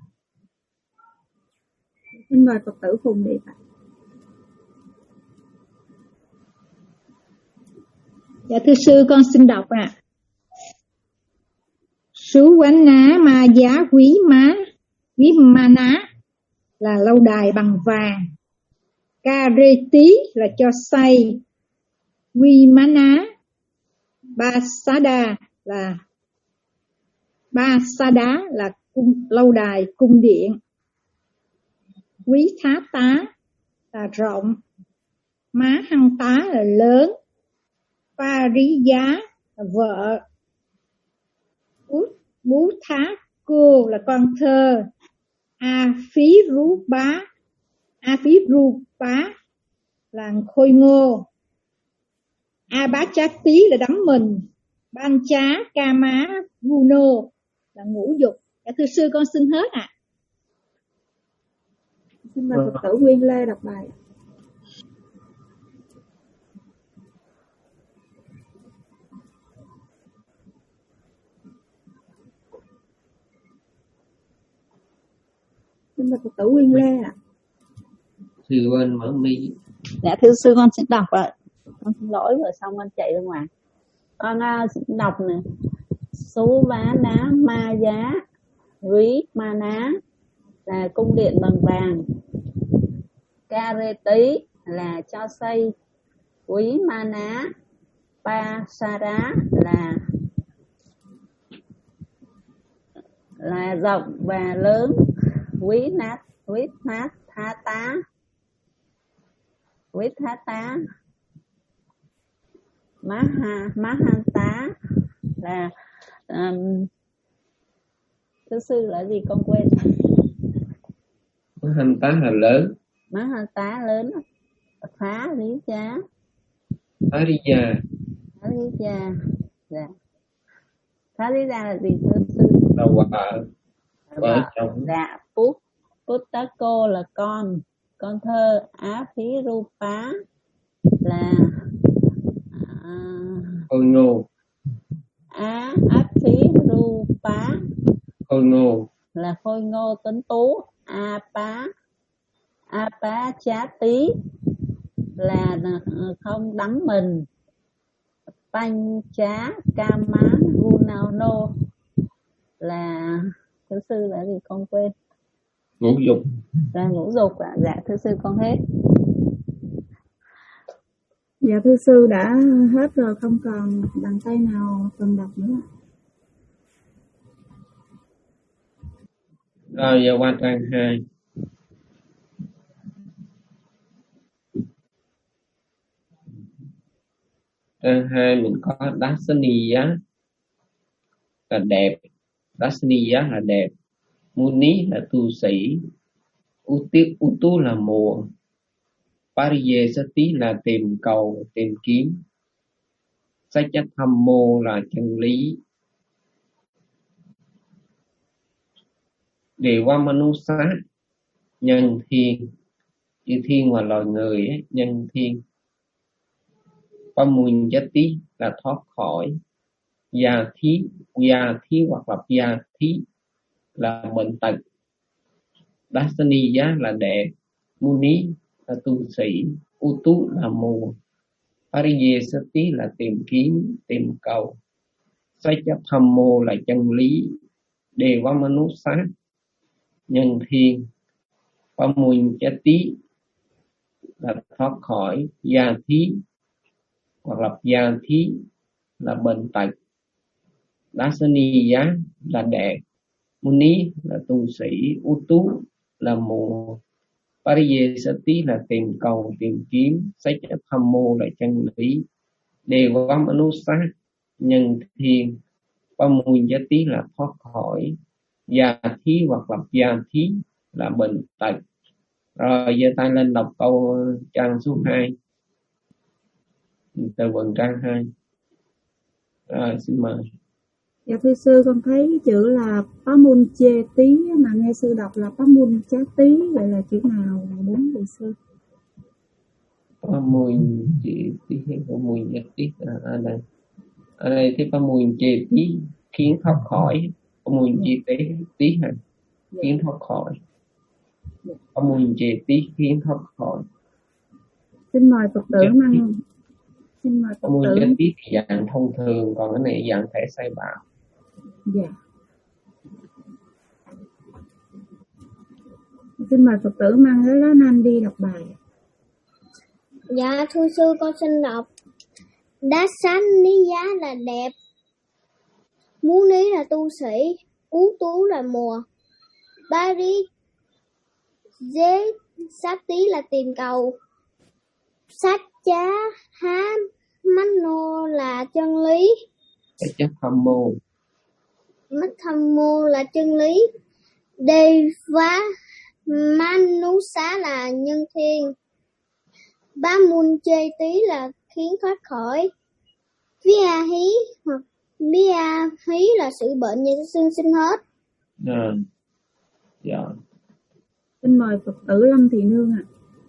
Xin mời Phật tử Phùng Điệp ạ. Dạ thưa sư con xin đọc ạ. À. Sú quán ná ma giá quý má quý ma ná là lâu đài bằng vàng. Kareti là cho xây. Quy má ná Basada là Basada là cung, lâu đài cung điện. Quý thá tá là rộng. Má hăng tá là lớn. Pariya là vợ. Bú thá cô là con thơ. A phí rú bá A phí ru bá là khôi ngô. A bá chá tí là đắm mình. Ban chá ca má guno là ngũ dục. Dạ thưa sư con xin hết ạ. À. Xin mời Phật tử Nguyên Lê đọc bài. Xin mời Phật tử Nguyên Lê ạ. À. Sư bên mở mi. Dạ thưa sư con xin đọc ạ. Con xin lỗi rồi xong con chạy ra ngoài. Con uh, xin đọc nè. Số vá ná ma giá quý ma ná là cung điện bằng vàng. Kareti là cho xây. Quý ma ná Pasada là là rộng và lớn. Quý nát quý nát tha tá quý tha tá má ha má han tá là um, thứ sư là gì con quên. Má han tá là lớn. Má han tá lớn. Phá lý giá Phá lý gia Phá lý gia dạ. Phá lý gia là gì thưa sư? Là vợ. Vợ chồng. Dạ. Put Puttako là con. Con thơ. Aphirupa là à, khôi ngô. Á áp phí ru pá khôi ngô, là khôi ngô tuấn tú. A pá a pá chá tí là không đắm mình. Panh chá ca má gu nào nô là thưa sư là gì con quên. ngũ dục. Là ngũ dục ạ. À. Dạ thưa sư con hết. Dạ thưa sư đã hết rồi, không còn bàn tay nào cần đọc nữa. Rồi giờ qua trang hai. Trang hai mình có Dasaniya là đẹp, Dasaniya là đẹp, Muni là tu sĩ, Uti Utu là mùa, Pariyesati là tìm cầu, tìm kiếm, Sachathamo là chân lý, Devamanusa nhân thiên, như thiên và loài người ấy, nhân thiên, Pamunjati là thoát khỏi, Gia thí, Gia thí hoặc là Gia thí là bệnh tật, Dasaniya là đẹp, Muni là tu sĩ, Utu là mùa, Pariyesati là tìm kiếm, tìm cầu, Sachathamo là chân lý, Devamanusa nhân thiên, Pamunjati là thoát khỏi, Gia thí hoặc là Gia thí là bệnh tật, Dasaniya là đẹp, Muni là tu sĩ, Utu là mùa, Pariyesati là tìm cầu, tìm kiếm, Sachathamo là chân lý, Devamanusa nhân thiên, Pamunjati là thoát khỏi, Gia thí hoặc là Gia thí là bệnh tật. Rồi giơ tay lên đọc câu trang số hai. Từ vựng trang hai. Rồi xin mời. Dạ thưa sư, con thấy cái chữ là Pamunjati mà nghe sư đọc là Pamunjati, vậy là chữ nào là đúng vậy sư? Pamunjati hay Pamunjati ở đây. Ở đây thì Pamunjati khiến thoát khỏi, Pamunjati hả? Khiến thoát khỏi. Pamunjati khiến thoát khỏi. Xin mời Phật tử Măng. Xin mời Phật tử. Pamunjati dạng thông thường, còn cái này dạng thể sai bảo. Dạ. Xin mời Phật tử Măng với Lá Nan đi đọc bài. Dạ thưa sư, con xin đọc. Dasaniya là đẹp, Muni là tu sĩ, Ú Tú là mùa, Pariyesati là tìm cầu, Sachathamo là chân lý, Sachathamo Sachathamo là chân lý, Devamanusa là nhân thiên, Pamunjati là khiến thoát khỏi, Viahi hoặc Viahi là sự bệnh như xương sinh hết. À, dạ. Xin mời Phật tử Lâm Thị Nương ạ. À.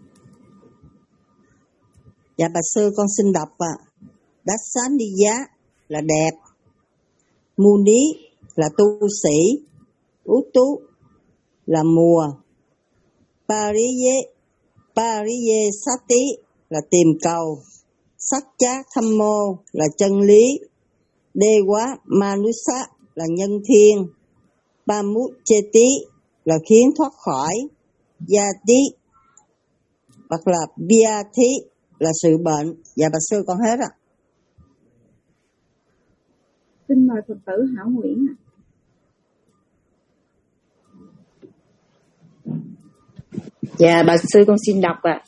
Dạ bà sư con xin đọc ạ. À. Dasaniya là đẹp, Muni là tu sĩ, Utu là mùa, Pariye Pariyesati là tìm cầu, Sachathamo là chân lý, Dewa Manusa là nhân thiên, Pamunjati là khiến thoát khỏi, Yati hoặc là Vyati là sự bệnh. Dạ bà sư con hết ạ. À. Xin mời Phật tử Hảo Nguyễn ạ. Dạ bà sư con xin đọc ạ. À.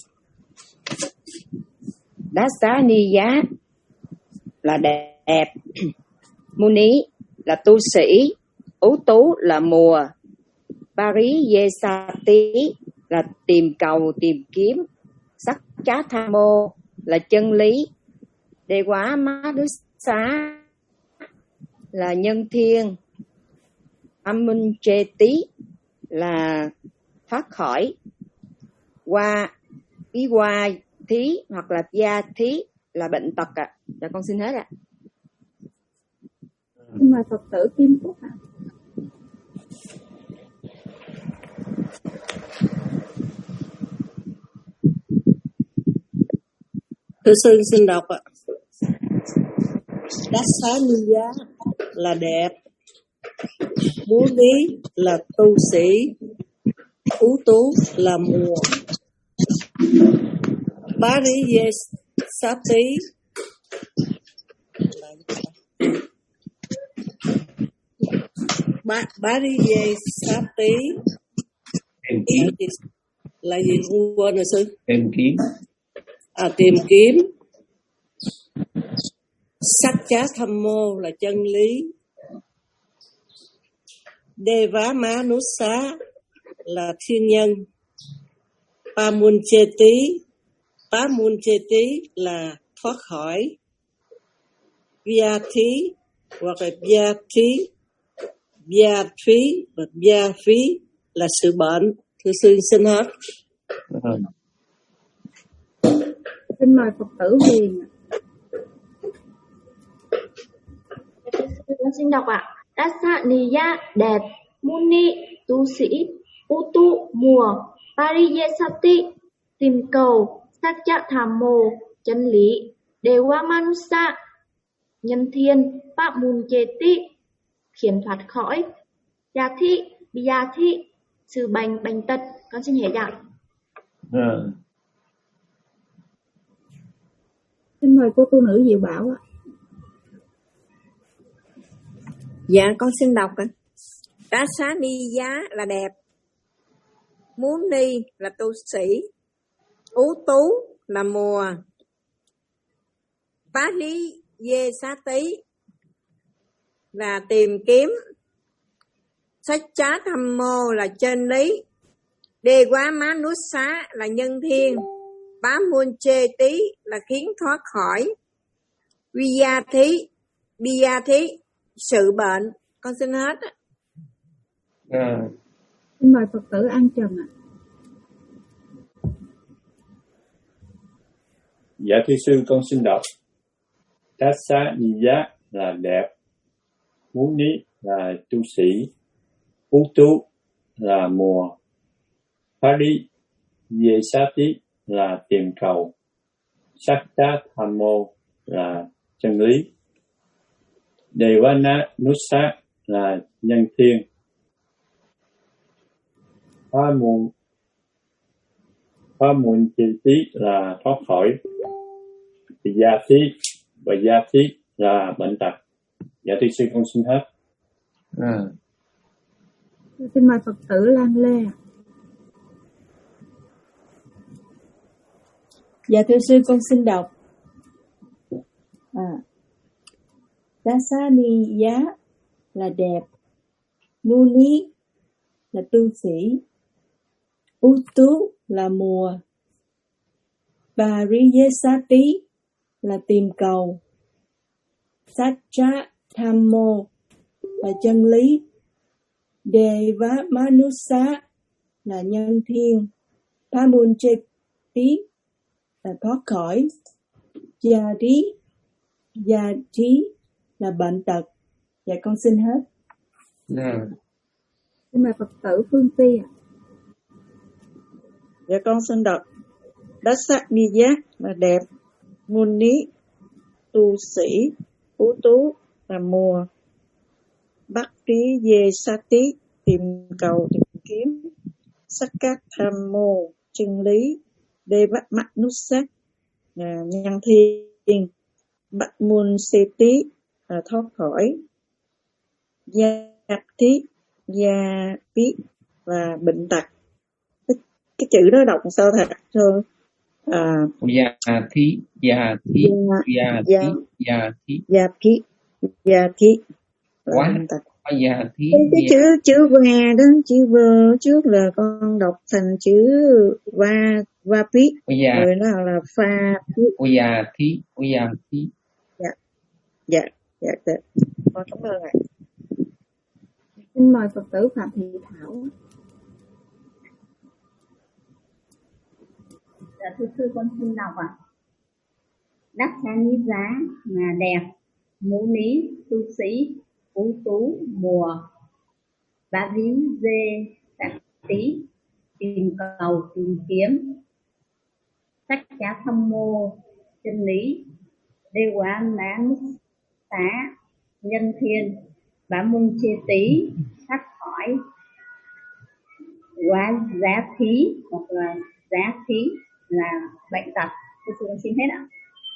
Dasaniya là đẹp, Muni là tu sĩ, Ú Tú là mùa, Pariyesati là tìm cầu, tìm kiếm, Sachathamo là chân lý, Devamanusa là nhân thiên, Pamunjati là thoát khỏi, qua ý qua thí hoặc là gia thí là bệnh tật ạ. À. Dạ con xin hết ạ. À. Xin mời Phật tử Kim Phúc ạ. Thưa sư xin đọc ạ. Đát xá ni giá là đẹp, Bố lý là tu sĩ, Ú tú là mùa, Bá rí dê xá tí Bá, bá rí dê xá tí ý thì là gì không quên rồi sư? Tìm kiếm. À, tìm kiếm. Sắc chá tham mô là chân lý. Đê vá má nút xá là thiên nhân. Pa mun chê tí, Pá mun chê tí là thoát khỏi. Via thí hoặc là via thí, via phí và via phí là sự bệnh. Thưa sư xin hết. À. Xin mời Phật tử Huyền. Con xin đọc ạ. Đát xạ ni ya đẹp, Muni tu sĩ, Utu mùa, Pariyesati tìm cầu, Satya tham mô chân lý, Dewa manusa nhân thiên, Pháp mùn chê tị khiến thoát khỏi, Gia thị, Bia thị sự bệnh bệnh tật. Con xin hết ạ. À. Xin mời cô tu nữ Diệu Bảo ạ. Dạ con xin đọc ạ. Đá xá ni giá là đẹp, Mú ni là tu sĩ, Ú tú là mùa, Pá lý dê xá tí là tìm kiếm, Sách chá tham mô là chân lý, Đê quá má nút xá là nhân thiên, Bá muôn chê tí là khiến thoát khỏi, Via thí, Bia thí sự bệnh. Con xin hết ạ. À. Xin mời Phật tử An Trần ạ. Dạ thưa sư con xin đọc. Đát xá ni giá là đẹp, Mú ní là tu sĩ, Ú tú là mùa, Pari Yesati là tìm cầu, Sakta tham mô là chân lý, Devana Nusa là nhân thiên, Phá muôn Phá muôn chi tí là thoát khỏi, Gia thí và gia thí là bệnh tật. Dạ thưa sư con xin hết. À. Xin mời Phật tử Lan Lê. Dạ thưa sư con xin đọc. À, Đá xá ni giá là đẹp, Mú ní là tu sĩ, Ú tú là mùa, Pariyesati là tìm cầu, Satya tham mô là chân lý, Deva manusa là nhân thiên, Pamuncheti là thoát khỏi, Yadi Yadi là bệnh tật. Dạ con xin hết. À. Xin mời Phật tử Phương Ti ạ. Dạ con xin đọc. Đát xá ni giá là đẹp, Muni tu sĩ, Ú tú là mùa, Bắc trí dê sa tí tìm cầu tìm kiếm, Sắc cát tham mô chân lý, Đê bát mắt nút sắc là nhân thiên, Bắc môn xê tí là thoát khỏi, Gia thí, Gia biết và bệnh tật. Cái, cái chữ đó đọc sao thật thưa? À, Gia thí, gia thí, gia thí, gia thí, gia thí, gia thí. Quá, quá gia thí. Cái, cái chữ chữ va đó, chữ vơ trước là con đọc thành chữ va va phí, rồi nó là pha phí. Gia thí, gia thí. Dạ, dạ, dạ, dạ. Con cảm ơn ạ. Xin mời Phật tử Phạm Thị Thảo. Dạ thưa sư con xin đọc ạ. Đát xá ni giá là đẹp, Mú ní tu sĩ, ú tú mùa, bá ví dê đắc tí, tìm cầu tìm kiếm, tất cả thâm mô chân lý, đê quá mán xá nhân thiên, bá môn chê tí thoát khỏi quá giá thí hoặc là giá thí là bệnh tật. Tôi xin xin hết ạ.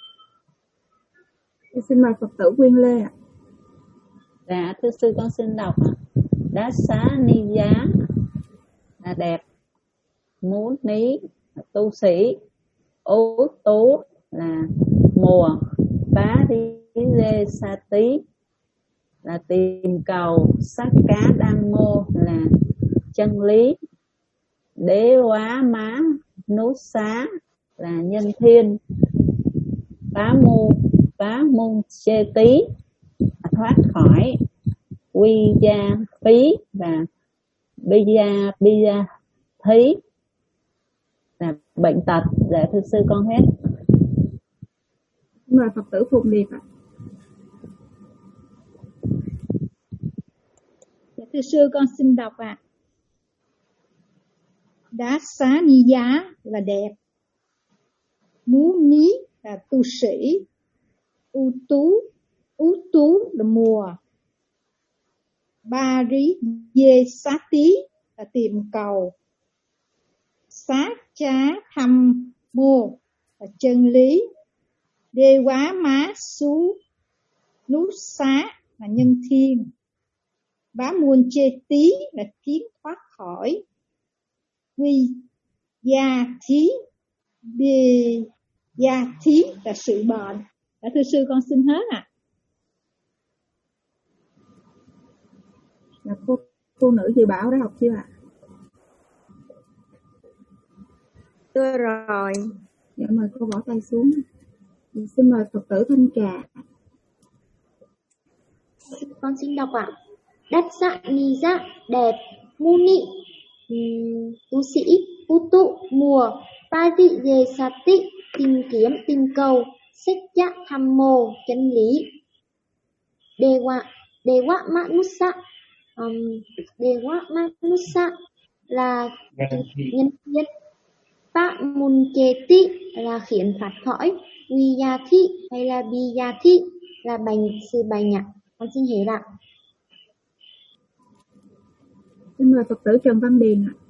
Tôi xin mời Phật tử Quyên Lê ạ. Dạ thưa sư con xin đọc ạ. Đá xá ni giá là đẹp, mú ní là tu sĩ, ố tú là mùa, bá rí dê sa tí là tìm cầu, sát cá đam mô là chân lý, đế quá má nút xá là nhân thiên, bá môn bá môn chê tí là thoát khỏi, quy gia phí và bi gia bi gia thí là bệnh tật. Dạ thưa sư con hết. Mời Phật tử Phụng Điệp ạ. Dạ, thưa sư con xin đọc ạ. À. Đá xá ni giá là đẹp, mú ní là tu sĩ, u tú ú tú là mùa, ba rí dê xá tí là tìm cầu, xá trá thăm mô là chân lý, đê quá má xú nú xá là nhân thiên, bá muôn chê tí là kiến thoát khỏi, quy gia thí bê gia thí là sự bệnh. Đã thưa sư con xin hết ạ. À. Là cô, cô nữ Dự Bảo đã học chưa ạ? Chưa rồi. Dạ mời cô bỏ tay xuống. Dạ, xin mời Phật tử Thanh Trà. Con xin đọc ạ. Đắc dạ ni dạ đẹp, mu nị tu sĩ, u tụ mùa, pa dị dề sa tị tìm kiếm tìm cầu, sách dạ tham mô chân lý, đề quả đề quả mã nút xạ um, đề quả mã nút xạ là nhân thiên, pa môn chê tị là khiến thoát khỏi, quy gia thị hay là bi gia thị là bệnh sự bệnh ạ. Con xin hết ạ. Xin mời Phật tử Trần Văn Điền ạ.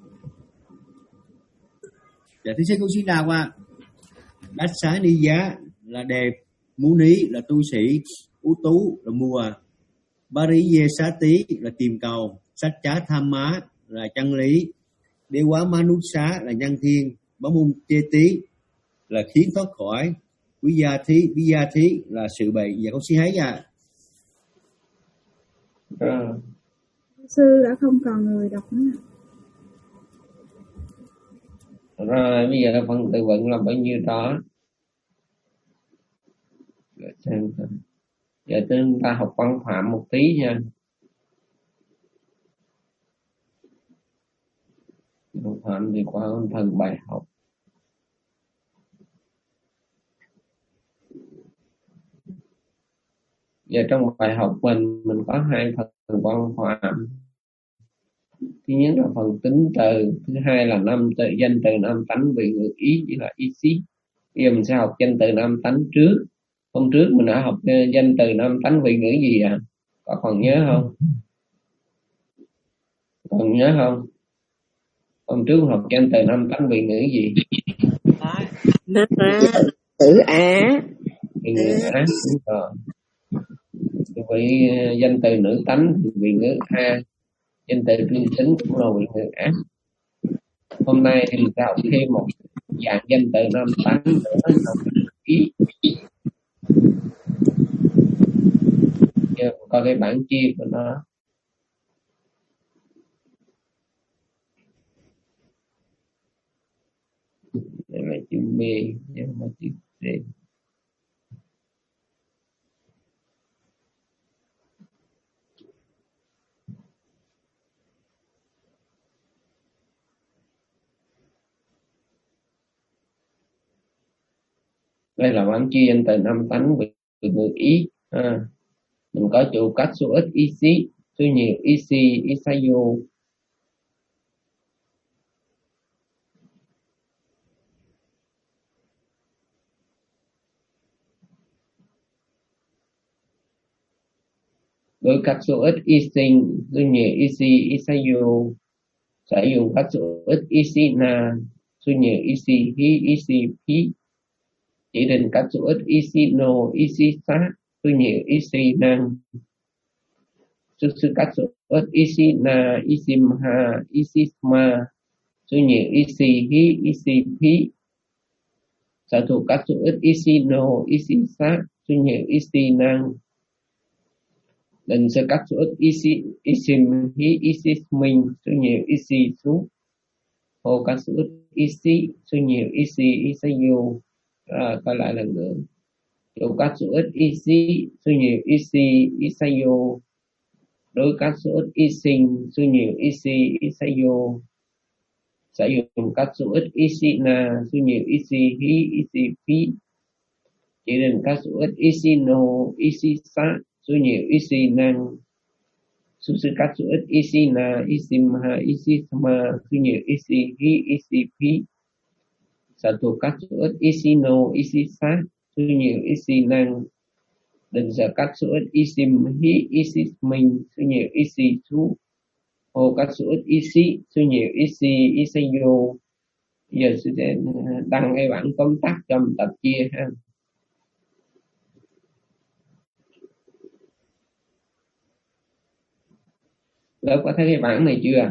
Dạ thưa sư con xin đọc ạ. Đách xá ni giá là đẹp, mú ní là tu sĩ, ú tú là mùa, ba rí dê xá tí là tìm cầu, sách chá tham má là chân lý, đế quá má nút xá là nhân thiên, bá môn chê tí là khiến thoát khỏi, quý gia thí bí gia thí là sự bệnh. Dạ con xin hãy ạ. À. Sư đã không còn người đọc nữa. Rồi bây giờ phần tự vận là bao nhiêu đó. Xem giờ chúng ta học văn phạm một tí nha. Văn phạm thì qua phần bài học. Giờ trong bài học mình mình có hai phần văn phạm. Thứ nhất là phần tính từ, thứ hai là năm từ danh từ năm tánh vị ngữ ý, chỉ là ý xí. Bây giờ mình sẽ học danh từ năm tánh trước. Hôm trước mình đã học danh từ năm tánh vị ngữ gì à? Có còn nhớ không? Còn nhớ không? Hôm trước học danh từ năm tánh vị ngữ gì? Nó ra tử á. Vị ngữ á, đúng rồi. Vị danh từ nữ tánh vị ngữ a. Danh từ tuyên tính cũng là vị ngữ ác. Hôm nay thì mình sẽ học thêm một dạng danh từ năm tánh nữa là ý. Giờ coi cái bảng chia của nó. Đây là chữ B, đây là chữ D. Đây là bảng chia danh từ năm tánh vị ngữ ý. À. mình có chủ cách số ít isi số nhiều isi isayu. Đối các số ít isin số nhiều isi isayu, sử dụng các số ít isina số nhiều isi hi isi pi, chỉ định các số ít isino isisa số nhiều isi năng, số sự các số ít isina isimha isisma số nhiều isi hi isi pi, sở thuộc các số ít isino isisa số nhiều isi năng, định sơ các số ít isi isim hi isismin số nhiều isi su, hồ các số ít isi số nhiều isi isayu. Rồi coi lại lần nữa, chủ các số ít isi số nhiều isi isayu, đối các số ít isin số nhiều isi isayu, sử dụng các số ít isina số nhiều isi hi isi pi, chỉ định các số ít isino isisa số nhiều isi năng, số sự các số ít isina isimha isisma số nhiều isi hi isi pi, sở thuộc các số ít isino isisa số nhiều isi năng, định sở các số ít isim hi isismin số nhiều isi su, hồ các số ít isi số nhiều isi isayu. Giờ sẽ đăng cái bản tóm tắt trong tập chia ha. Lớp có thấy cái bản này chưa?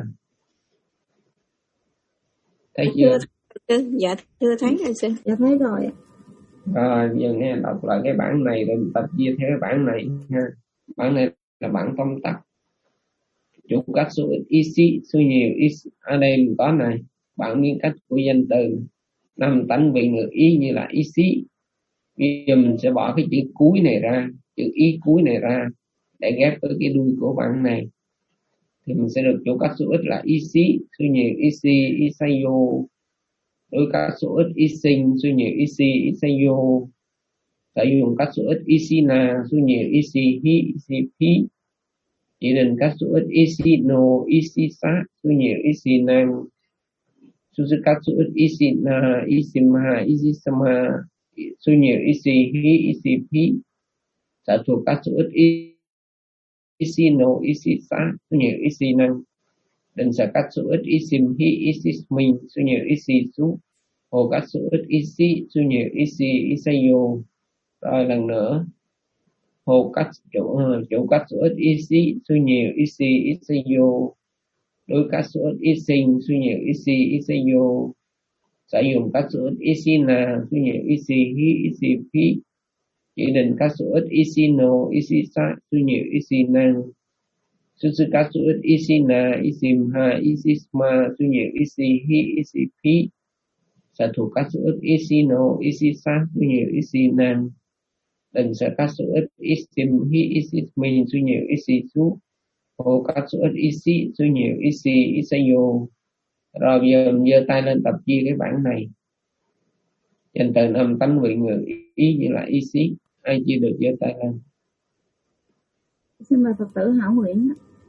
Thấy chưa? Dạ thưa thấy rồi sư. Dạ thấy rồi. Rồi giờ nghe đọc lại cái bản này rồi tập chia theo cái bản này ha. Bản này là bản tóm tắt. Chủ các số ít isi số nhiều isi, ở đây mình có này bản biến cách của danh từ năm tánh vị ngữ ý như là isi. Bây giờ mình sẽ bỏ cái chữ cuối này ra, chữ ý cuối này ra để ghép với cái đuôi của bản này, thì mình sẽ được chủ các số ít là isi số nhiều isi isayu, đối các số ít isin số nhiều isi isayu, sử dụng các số ít isina số nhiều isi hi isi pi, chỉ định các số ít isino isisa số nhiều isi năng, số sự các số ít isina isimha isisama số nhiều isi hi isi pi, sở thuộc các số ít isino isisa số nhiều isi năng, định sở các số ít isim hi isismin số nhiều isi su, hồ các số ít isi số nhiều isi isayu. Rồi lần nữa, hồ các chủ chủ các số ít isi số nhiều isi isayu, đối các số ít isin số nhiều isi isayu, sử dụng các số ít isina số nhiều isi hi isi pi, chỉ định các số ít isino isisa số nhiều isi năng, số sự các số ít isina isimha isisma số nhiều isi hi isi pi, sở thuộc các số ít isino isisa số nhiều isi năng, định sở các số ít isim hi isismin số nhiều isi su, hồ các số ít isi số nhiều isi isayu. Rồi bây giờ mình giơ tay lên tập chia cái bản này. Danh từ năm tánh vị ngữ ý như là isi. Ai chia được giơ tay lên. Xin mời Phật tử Hảo Nguyễn.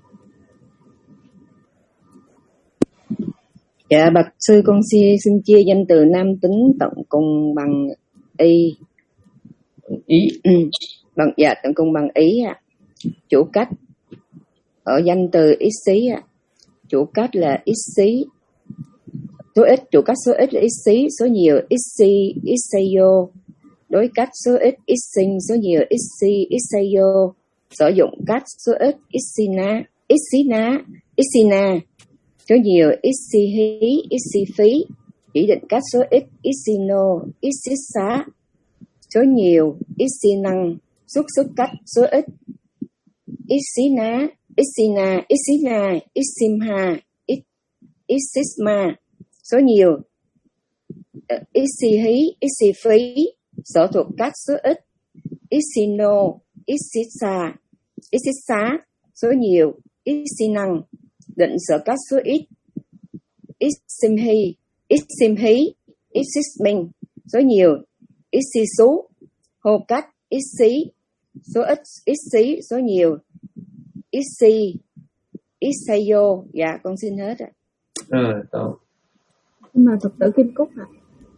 Dạ bạch sư, con xin, xin chia danh từ nam tính tận cùng bằng y. Ý. Ừ. Bằng, dạ tận cùng bằng ý ạ. Chủ cách ở danh từ ít xí ạ. Chủ cách là ít xí. Số ít, chủ cách số ít là ít xí, số nhiều ít xi, ít sayo. Đối cách số ít ít sinh, số nhiều ít xi, ít sayo. Sử dụng cách số ít ít sina, ít sina, ít sina. Số nhiều ít si hí, ít si phí. Chỉ định cách số ít ít sino, ít xí xá. Số nhiều ít si năng. Xuất xuất cách số ít ít xí ná, ít xí na, ít xí na, ít simha, ít ít sisma. Số nhiều ít si hí, ít si phí. Sở thuộc các số ít ít sino, ít xí xa, ít xí xá. Số nhiều ít si năng. Định sở các số ít ít sim hi, ít sim hí, ít sismin. Số nhiều ít si số. Hô cách ít xí. số ít, ít xí, số nhiều, ít si, ít say vô. Dạ con xin hết ạ. À, tốt. Xin mời Phật tử Kim Cúc ạ.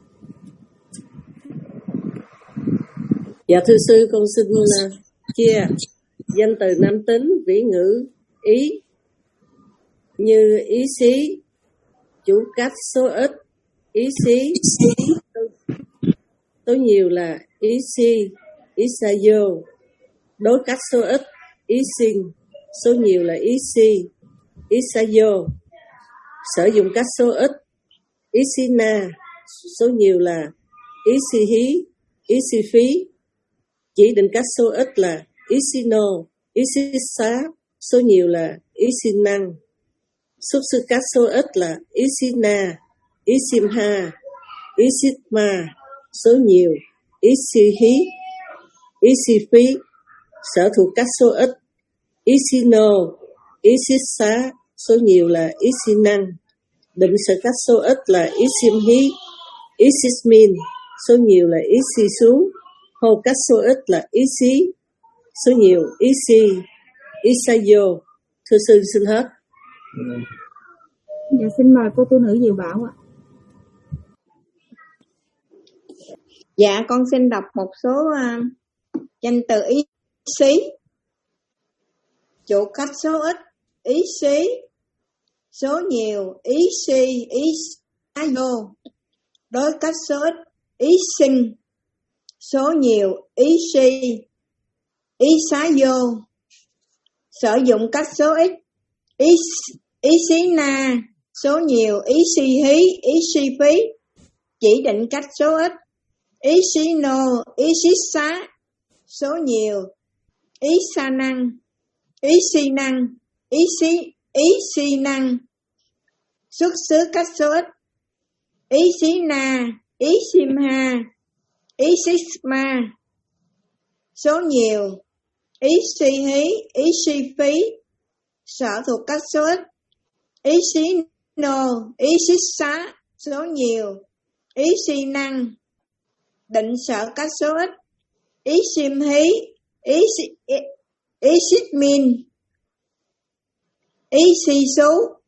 Dạ thưa sư, con xin uh, chia danh từ nam tính, vĩ ngữ, ý như ý xí, chủ cách số ít, ý xí, số nhiều là ý si, ý sa vô, đối cách số ít, ý sinh, số nhiều là ý si, ý sa vô, sử dụng cách số ít, ý si na, số nhiều là ý si hí, ý si phí, chỉ định cách số ít là ý si nô, ý si xá, số nhiều là ý si năng, xuất xứ cách số ít là ý si na, ý sim ha, ý si ma, số nhiều ý si hí, ý si phí, sở thuộc cách số ít, ý si nô, ý si xá, số nhiều là ý si năng, định sở cách số ít là ý sim hí, ý si min, số nhiều là ý si sú, hô cách số ít là ý xí, số nhiều ý si, ý sa vô. Thưa sư xin hết. Dạ xin mời cô tu nữ Diệu Bảo ạ. Dạ con xin đọc một số uh, danh từ ý xí. Chủ cách số ít, ý xí, số nhiều, ý si, ý xá vô, đối cách số ít, ý sinh, số nhiều, ý si, ý xá vô, sử dụng cách số ít, ý, ý xí na, số nhiều, ý si hí, ý si phí, chỉ định cách số ít, ý xí nô, ý xí xá, số nhiều, ý sa năng, ý si năng, ý xí, ý si năng, xuất xứ cách số ít, ý xí na, ý sim ha, ý xí ma, số nhiều, ý si hí, ý si phí, sở thuộc cách số ít, ý xí nô, ý xí xá, số nhiều, ý si năng, định sở cách số ít, ý sim hí, ý si, ý, ý xích min, ý si số,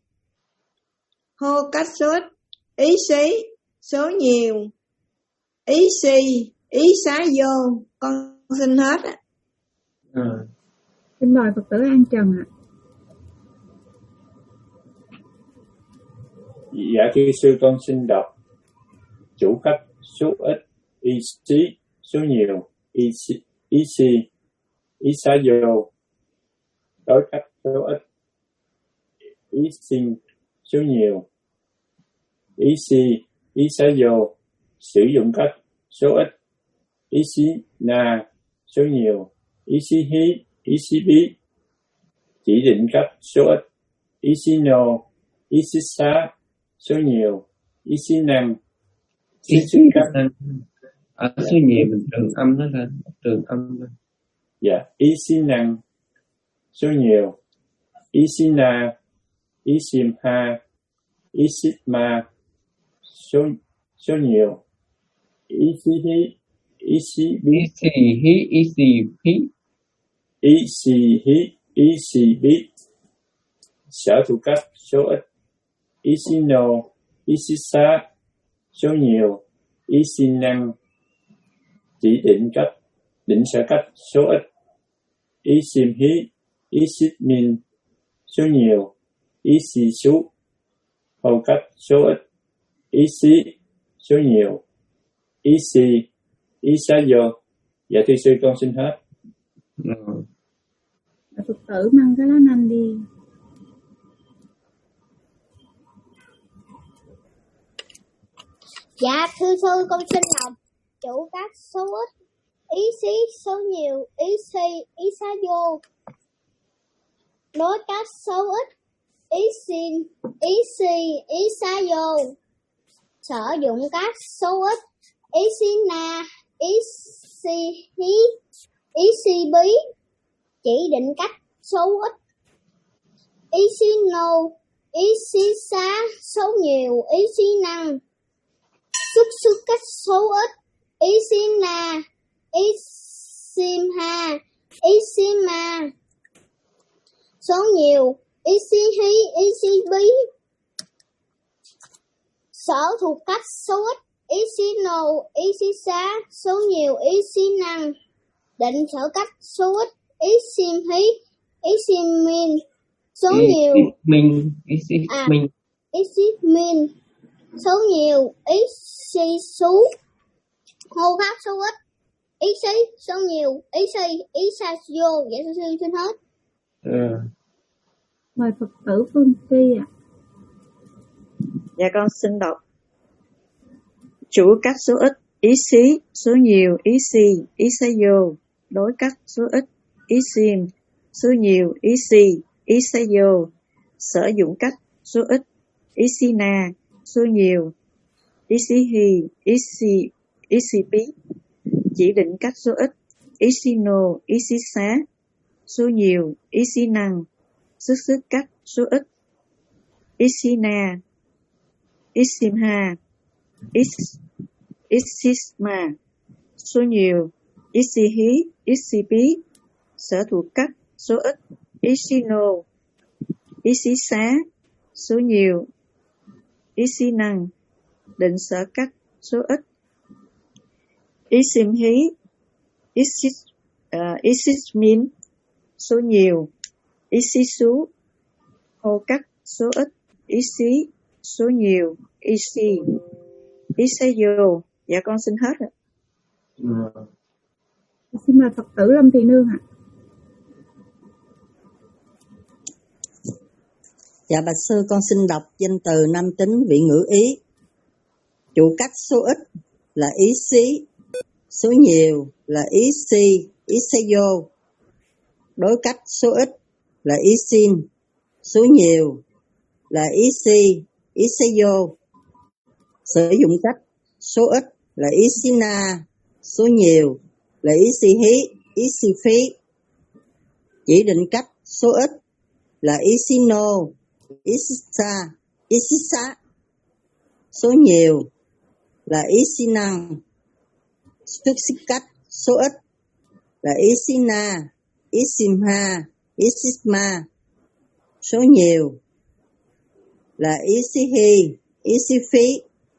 hô cách số ít, ý xí, số nhiều, ý si, ý xá vô. Con xin hết ạ. À. Xin mời Phật tử An Trần ạ. Dạ thưa sư, con xin đọc chủ cách số ít, ý xí, số nhiều, ý si, ý si, ý xá vô, đối cách số ít, ý sinh, số nhiều, ý si, ý xá vô, sử dụng cách số ít, ý xí na, số nhiều, ý xí hí, ý xí bí, chỉ định cách số ít, ý xí nô, ý xí xá, số nhiều, ý xí năng, ý xí năng. Ở số nhiều mình trường âm đó thôi, trường âm thôi. Dạ, ý xí năng, số nhiều, ý xí na, ý sim ha, ý xí ma, số số nhiều, ý xí hí, ý xí bí, ý xì hí, ý xì hí, ý xì hí, ý xì bí, sở thuộc cách số ít, ý xí nô, ý xí xá, số nhiều, ý xí năng, chỉ định cách, định sở cách số ít, ý sim hí, ý xích min, số nhiều, ý xì sú, hầu cách số ít, ý xí, số nhiều, ý xì, ý xá vô. Dạ thưa sư, con xin hết. Ừ. Phật tử mang cái lá nanh đi. Dạ thưa sư, con xin đọc chủ các số ít, ý xí, số nhiều, ý si, ý xá vô, đối các số ít, ý xin, ý si, ý xá vô, sử dụng các số ít, ý xí na, ý si hí, ý si bí, chỉ định cách số ít, ý xí nô, ý xí xá, số nhiều, ý xí năng, xuất xứ cách số ít, ý xí na, ý sim ha, ý xí ma. Số nhiều, ý xí hí, ý xí bí. Sở thuộc cách số ít, ý xí nô, ý xí xá. Số nhiều, ý xí năng. Định sở cách số ít, ý xiêm hí, ý xiêm min. Số ý nhiều mình ý xí à mình ý xí min. Số nhiều, ý xí xú. Hô khác số ít, ý xí. Số nhiều, ý xí, ý sa vô. Dạ sư sư xin hết. ờ, Mời Phật tử Phương Tri ạ. Dạ con xin đọc. Chủ cách số ít, ý xí. Số nhiều, ý xì, ý sa vô. Đối cách số ít, ý xiêm. Số nhiều, ý xì, ý sa vô. Sở dụng cách số ít, ý xí na. Số nhiều, ý xí hì, ý xì, ý xì bí. Chỉ định cách số ít, ý xí nô, ý xí xá. Số nhiều, ý xí năng. Sức sức cách số ít, ý xí na, ý xiêm ha, ý ý xí ma. Số nhiều, ý xí hí, ý xí bí. Sở thuộc cách số ít, ý xí nô, ý xí xá. Số nhiều, ý xí năng. Định sở cách số ít, ý xiêm hí, ý xí uh, ý xí min. Số nhiều, ý xí xú. Hô cách số ít, ý xí. Số nhiều, ý xí, ý xá vô. Dạ con xin hết ạ. ờ. Xin mời Phật tử Lâm Thị Nương ạ. Dạ bạch sư, con xin đọc danh từ nam tính vị ngữ ý. Chủ cách số ít là ý xí. Số nhiều là ý xì, ý xá vô. Đối cách số ít là ý xin. Số nhiều là ý xì, ý xá vô. Sử dụng cách số ít là ý xí na. Số nhiều là ý xì hí, ý xì phí. Chỉ định cách số ít là ý xí nô, ý xí xa, ý xí xá. Số nhiều là ý xí năng. Sức xích cách số ít là ý xí na, ý xìm ha, ý xí ma. Số nhiều là ý xí hi, ý xí phí.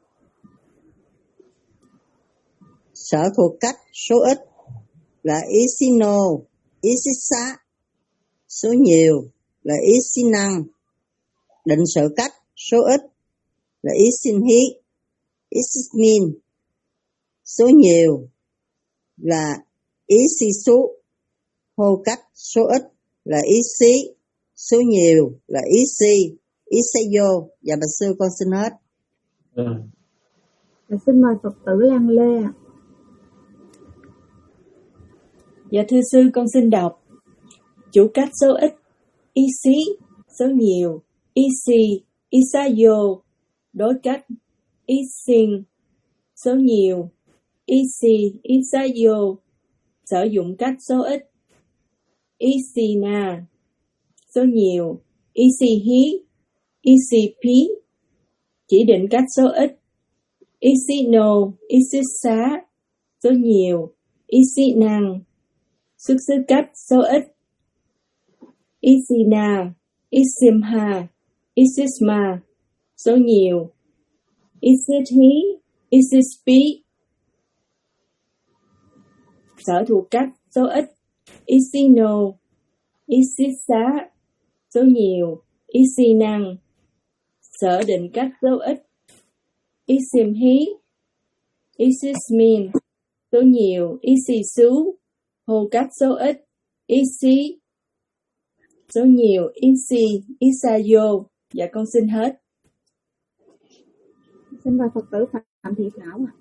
Sở thuộc cách số ít là ý xí nô, ý xí xá. Số nhiều là ý xí năng. Định sở cách số ít là ý xin hí, ý xí min. Số nhiều là ý xí xú. Hô cách số ít là ý xí. Số nhiều là ý xì, ý xá vô. Dạ bạch sư con xin hết. ờ. Dạ, xin mời Phật tử Lan Lê ạ. Dạ thưa sư, con xin đọc. Chủ cách số ít, ý xí. Số nhiều, ý xì, ý xá vô. Đối cách, ý xin. Số nhiều, ý xì, ý xá vô. Sử dụng cách số ít, ý xì na. Số nhiều, ý xì hí, ý xì phí. Chỉ định cách số ít, ý xì nô, ý xì xá. Số nhiều, ý xì năng. Xuất xứ cách số ít, ý xì na, ý xiêm ha, ý xì ma. Số nhiều, ý xì hí, ý xì phí. Sở thuộc cách số ít, ý xì nô, ý xì xá. Số nhiều, ý xì năng. Sở định cách số ít, ý xiêm hí, ý xì min. Số nhiều, ý xì xú. Hô cách số ít, ý xí. Số nhiều, ý xì, ý sa vô. Dạ con xin hết. Xin mời Phật tử Phạm Thị Thảo ạ.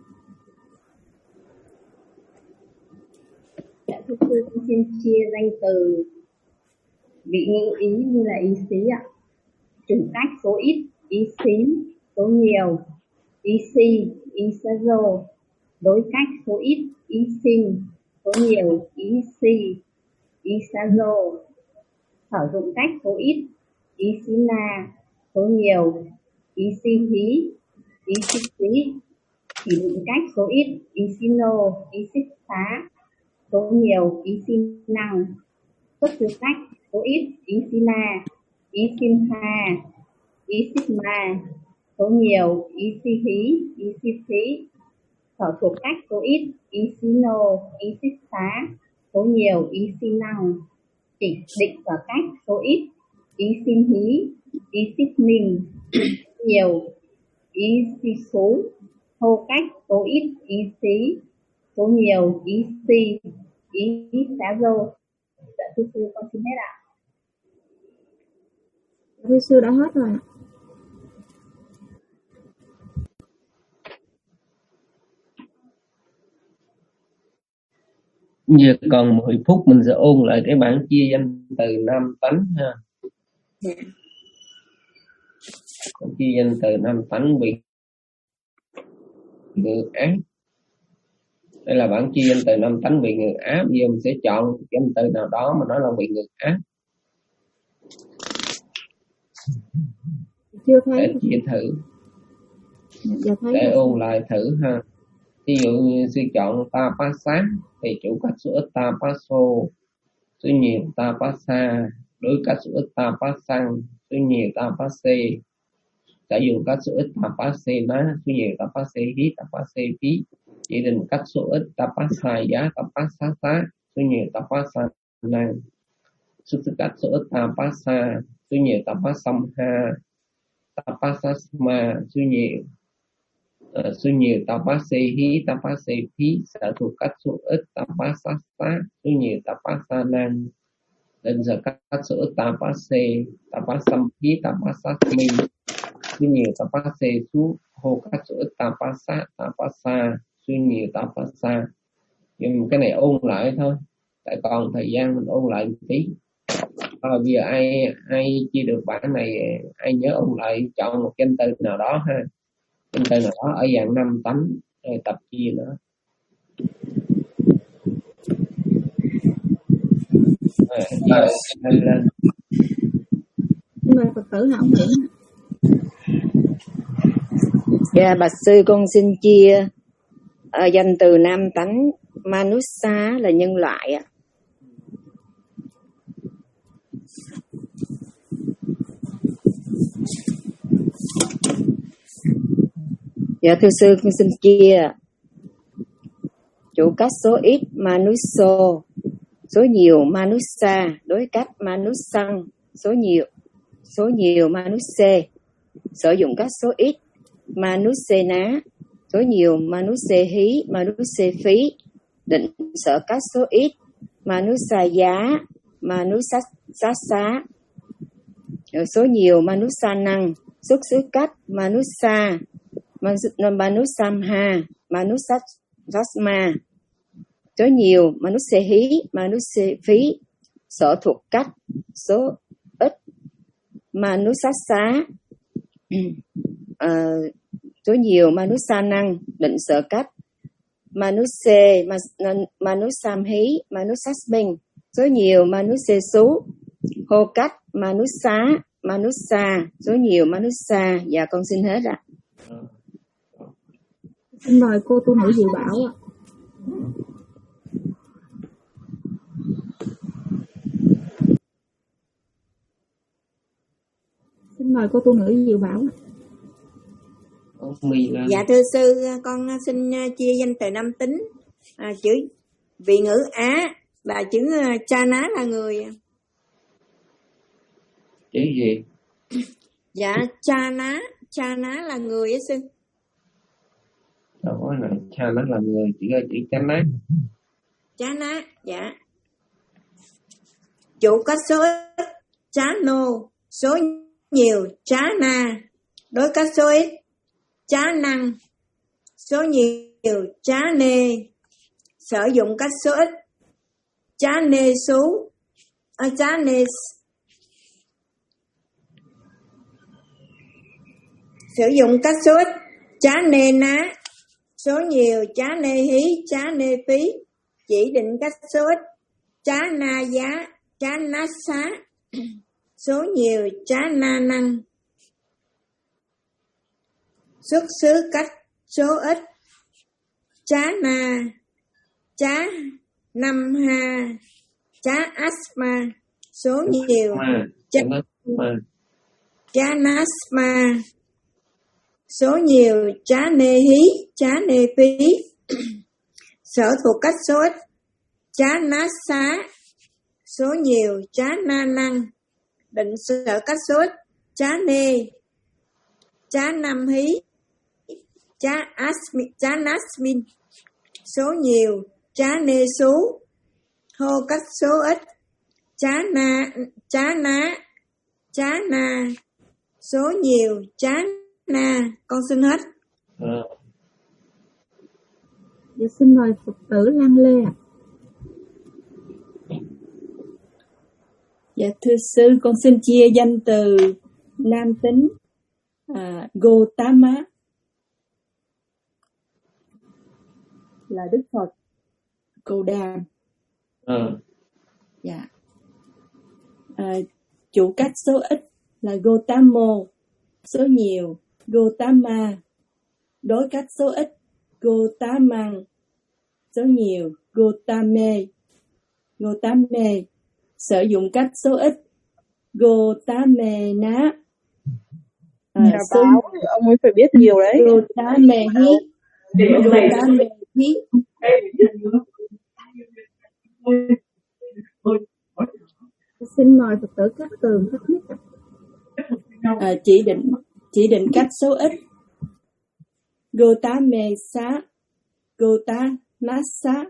Dạ thưa sư, con xin chia danh từ vị ngữ ý như là ý xí ạ. Chủ cách số ít, ý xín. Số nhiều, ý xì, ý sa dô. Đối cách số ít, ý sinh. Số nhiều, ý xì, ý sa dô. Sử dụng cách số ít, ý xí na. Số nhiều, ý xì hí, ý xí phí. Chỉ định cách số ít, ý xí nô, ý xí xá. số nhiều ý xin năng, xuất xứ cách số ít ý xin na, ý xin ha, ý xin ma, số nhiều ý si hí, ý si phí, sở thuộc cách số ít ý xí nô, ý xích xá, số nhiều ý xi năng, định định sở cách số ít ý xin hí, ý xích minh, nhiều ý si số, hô cách số ít ý xí, số nhiều ý si, ý xá dô. Dạ thưa sư con xin hết ạ. Thưa sư đã hết rồi. Giờ còn mười phút mình sẽ ôn lại cái bảng chia danh từ năm tánh ha. Yeah. Chia danh từ năm tánh bị ngự áp. Đây là bảng chia danh từ năm tánh bị ngự áp. Giờ mình sẽ chọn danh từ nào đó mà nó là bị ngự áp chưa thấy để chia thử, dạ, thấy để rồi. ôn lại thử ha. Ví dụ như sư chọn ta pa sát thì chủ cách số ít ta pa sô, số nhiều ta pa sa, đối cách số ít ta pa sang, số nhiều ta pa xê, sử dụng cách số ít ta pa xê ná, số nhiều ta pa xê hí, ta pa xê phí, chỉ định cách số ít ta pa sa giá, ta pa sa xá, số nhiều ta pa sa năng, xuất xứ cách số ít ta pa sa, số nhiều ta pa sam ha, ta pa sa ma, số nhiều Uh, số nhiều ta pa xê hí, ta pa xê phí, sở thuộc cách số ít ta pa sa xá, số nhiều ta pa sa năng, định sở cách số ít ta pa xê, ta pa sam phí, ta pa sa mi, số nhiều ta pa xê số, hô cách số ít ta pa sa, ta pa sa, số nhiều ta pa sa. Nhưng cái này ôn lại thôi, tại còn thời gian mình ôn lại một tí. Rồi bây giờ ai ai chia được bản này, ai nhớ ôn lại, chọn một danh từ nào đó ha. Danh từ nào đó ở dạng năm tánh rồi tập chia nữa. Rồi, lên lên. Nhưng mà Phật tử nào không hiểu. Dạ, bạch sư con xin chia uh, danh từ nam tánh. Manusa là nhân loại ạ. Dạ thưa sư con xin chia chủ cách số ít manuso, số nhiều manusa, đối cách manusang, số nhiều số nhiều manuse, sử dụng cách số ít manusena, số nhiều manuse hí, manuse phí, định sở cách số ít manusa giá, manusa xá, số nhiều manusa năng, xuất xứ cách manusa, Manusamha, Manusasma, số nhiều Manuse hí, Manuse phí, sở thuộc cách số ít Manusasa, uh, số nhiều Manusa năng, định sở cách Manuse, Manusam hí, Manusasming, số nhiều Manuse xú, hô cách Manusa, Manusa, số nhiều Manusa. Dạ con xin hết ạ. Xin mời cô tu nữ Diệu Bảo ạ. Xin mời cô tu nữ Diệu Bảo ạ. Dạ thưa sư, con xin chia danh từ năm tính. À, chữ vị ngữ Á là chữ cha ná là người. Chữ gì? Dạ cha ná, cha ná là người á sư. Đó là cha nó là người, chỉ là chữ chá ná. Chá ná, dạ. Chủ cách số ít chá nô, số nhiều chá na, đối cách số ít chá năng, số nhiều chá nê, sử dụng cách số ít chá nê số, à, chá nê, sử dụng cách số ít chá nê ná, số nhiều chá nê hí, chá nê phí, chỉ định cách số ít chá na giá, chá na xá, số nhiều chá na năng, xuất xứ cách số ít chá na, chá năm ha chá asma số nhiều chá, chá nasma số nhiều chá nê hí chá nê phí sở thuộc cách số ít chá nát xá số nhiều chá na năng định sở cách số ít chá nê chá năm hí chá asmi chá nasmin số nhiều chá nê số hô cách số ít chá na chá ná chá na số nhiều chá na. Con xin hết. À. Dạ, xin mời Phật tử Lan Lê ạ. Dạ thưa sư, con xin chia danh từ nam tính à, Gotama là Đức Phật Cồ Đàm. À. Dạ. À, chủ cách số ít là Gotamo, số nhiều Gotama, đối cách số ít Gotamang, số nhiều Gotame, Gotame, sử dụng cách số ít Gotamena. À, nhà số báo thì ông ấy phải biết nhiều đấy. Gotamehi, Gotamehi. Xin mời Phật tử Cát Tường thắc mắc ạ. À, chỉ định chỉ định cách số ít Gotamesa, Gotamasa.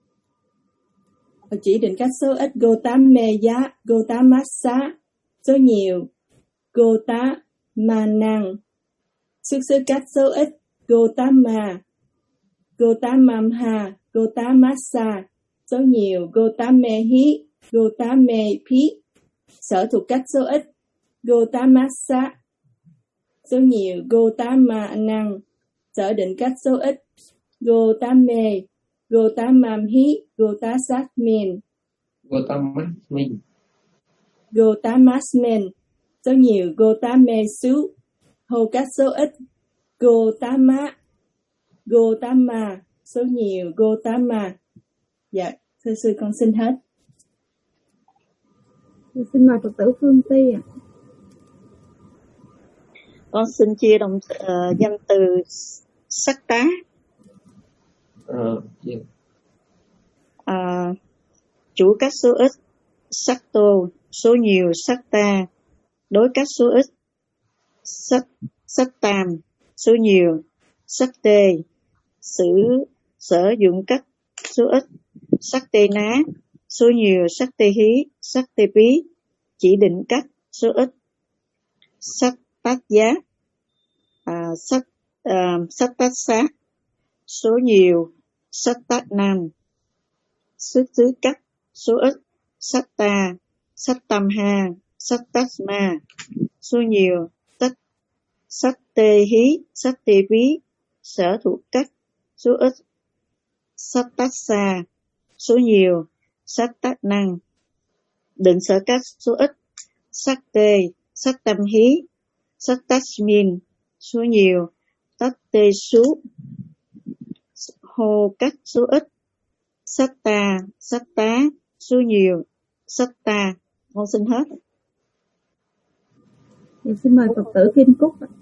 Chỉ định cách số ít Gotameya, Gotamasa, số nhiều Gotamanang. Xuất xứ cách số ít Gotama, Gotamamha, Gotamasa, số nhiều Gotamehi, Gotamepi. Sở thuộc cách số ít Gotamasa, số nhiều Gotamanang. Sở định cách số ít Gotame, Gotamamhi, Gotasasmin, Gotamasmin, Gotamasmin, số nhiều Gotamesu. Hô cách số ít Gotama, Gotama, số nhiều Gotama. Dạ, thưa sư con xin hết. Xin mời Phật tử Phương Ti ạ. Con xin chia động uh, danh từ sắc tá. Ờ, yeah. À, chủ cách số ít sắc tô, số nhiều sắc ta, đối cách số ít sắc sắc tam, số nhiều sắc tê, sử sở dụng cách số ít sắc tê ná, số nhiều sắc tê hí, sắc tê pí. Chỉ định cách số ít sắc tác giá, à, sắc à, sắc tác sát, số nhiều sắc tác nam. Xuất xứ cách số ít sắc ta, sắc tam ha, sắc tác ma, số nhiều tách sắc tê hí, sắc tê pí. Sở thuộc cách số ít sắc tác xa, số nhiều sắc tác năng. Định sở cách số ít sắc tê, sắc tâm hí, sắc tác min, số nhiều tách tê sú. Hô cách số ít sắc ta, sắc tá, số nhiều sắc ta. Con xin hết. Dạ, xin mời Phật tử Kim Cúc ạ.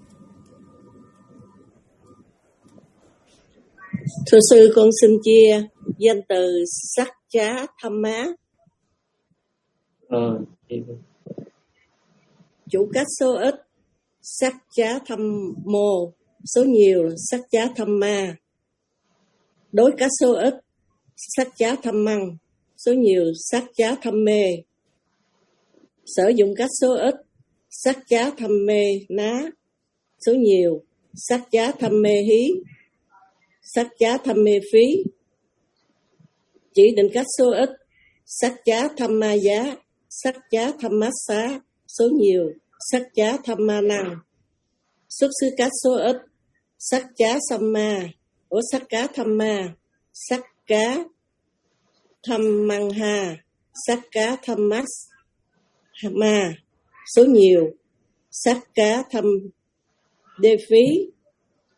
Thưa sư, con xin chia danh từ sắc chá thăm má. Ờ, chủ cách số ít sắc chá thăm mô, số nhiều sắc chá thăm ma. Đối cách số ít sắc chá thăm măng, số nhiều sắc chá thăm mê. Sử dụng cách số ít sắc chá thăm mê ná, số nhiều sắc chá thăm mê hí, sắc chá thăm mê phí. Chỉ định cách số ít sắc chá thăm ma giá, sắc chá thăm mát xá, số nhiều sắc chá thăm ma năng. Xuất xứ cách số ít sắc chá xăm ma, ủa sắc cá thăm ma, sắc cá thăm măng ha, sắc cá thăm mát ma, số nhiều sắc cá thăm đê phí.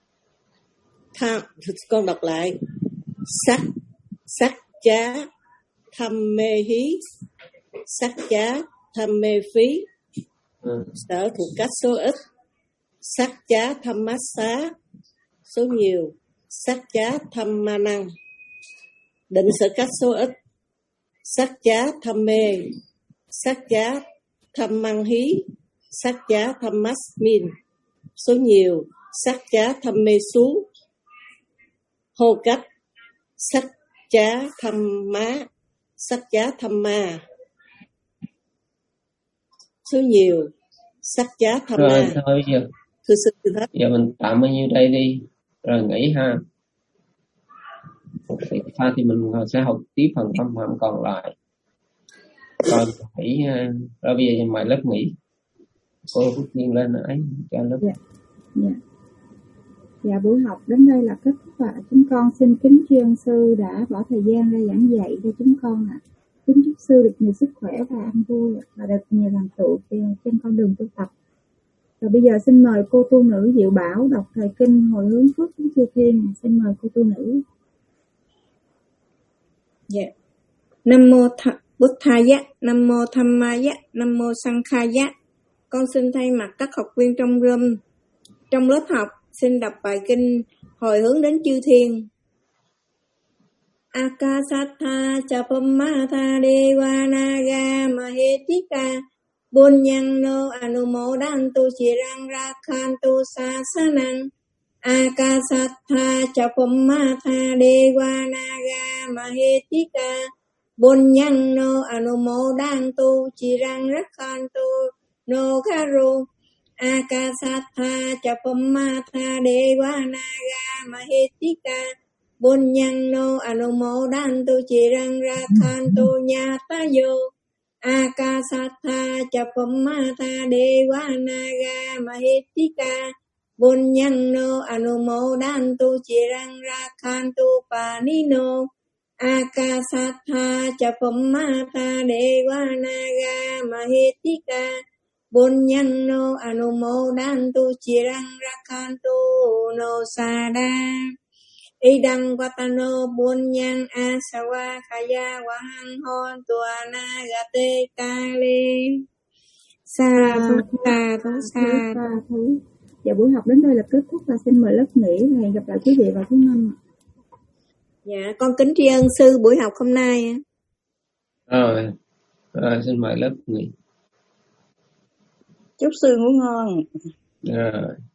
Tham, con đọc lại sắc sắc chá tham mê hí, sắc chá tham mê phí, ừ. sở thuộc cách số ít, sắc chá tham mát xá, số nhiều, sắc chá tham ma năng, định sở cách số ít, sắc chá tham mê, sắc chá tham măng hí, sắc chá tham mát min, số nhiều, sắc chá tham mê xú, hô cách, sắc chá tham má, sắc chá tham ma, số nhiều, sắc chá tham Rồi ma. thôi giờ, Thưa sư thưa hết. giờ mình tạm bao nhiêu đây đi, rồi nghỉ ha. Thì pha thì mình sẽ học tiếp phần tâm hạnh còn lại. Rồi nghỉ, rồi bây giờ mày lớp nghỉ. Cô Phúc Nhiên lên ấy cho lớp. Dạ. Dạ. Dạ, buổi học đến đây là kết thúc ạ. Chúng con xin kính tri ân sư đã bỏ thời gian ra giảng dạy cho chúng con ạ. Kính chúc sư được nhiều sức khỏe và an vui và được nhiều thành tựu trên con đường tu tập. Và bây giờ xin mời cô tu nữ Diệu Bảo đọc thời kinh hồi hướng phước đến chư thiên. Xin mời cô tu nữ. Dạ. Nam mô Th- Buddhaya, Nam mô Dhammaya, Nam mô Sankhaya. Con xin thay mặt các học viên trong room, trong lớp học, xin đọc bài kinh hồi hướng đến chư thiên. Akasatha Chapammatha Devanaga Mahetika Bunyano Anumodantu Chirang Rakhantu Sasanang. Akasatha Chapammatha Devanaga Mahetika Bunyano Anumodantu Chirang Rakhantu No Kharu. Akasatha Chapammatha Devanaga Mahetika Bunyano Anumodantu Chirang Rakhantu Nyatayo. Akasatha Chapammatha Devanaga Mahetika Bunyano Anumodantu Chirang Rakhantu Panino. Akasatha Chapammatha Devanaga Mahetika Bunyano Anumodantu Chirang Rakhantu No Sada. Idang Vatano Bunyan Asawa Khaya Wahang Hon Tuana Gate Kale. Sa thu sa thu sa thu. Dạ, buổi học đến đây là kết thúc và xin mời lớp nghỉ và hẹn gặp lại quý vị vào thứ năm. Dạ, con kính tri ân sư buổi học hôm nay. Rồi, rồi xin mời lớp nghỉ. Chúc sư ngủ ngon. Rồi.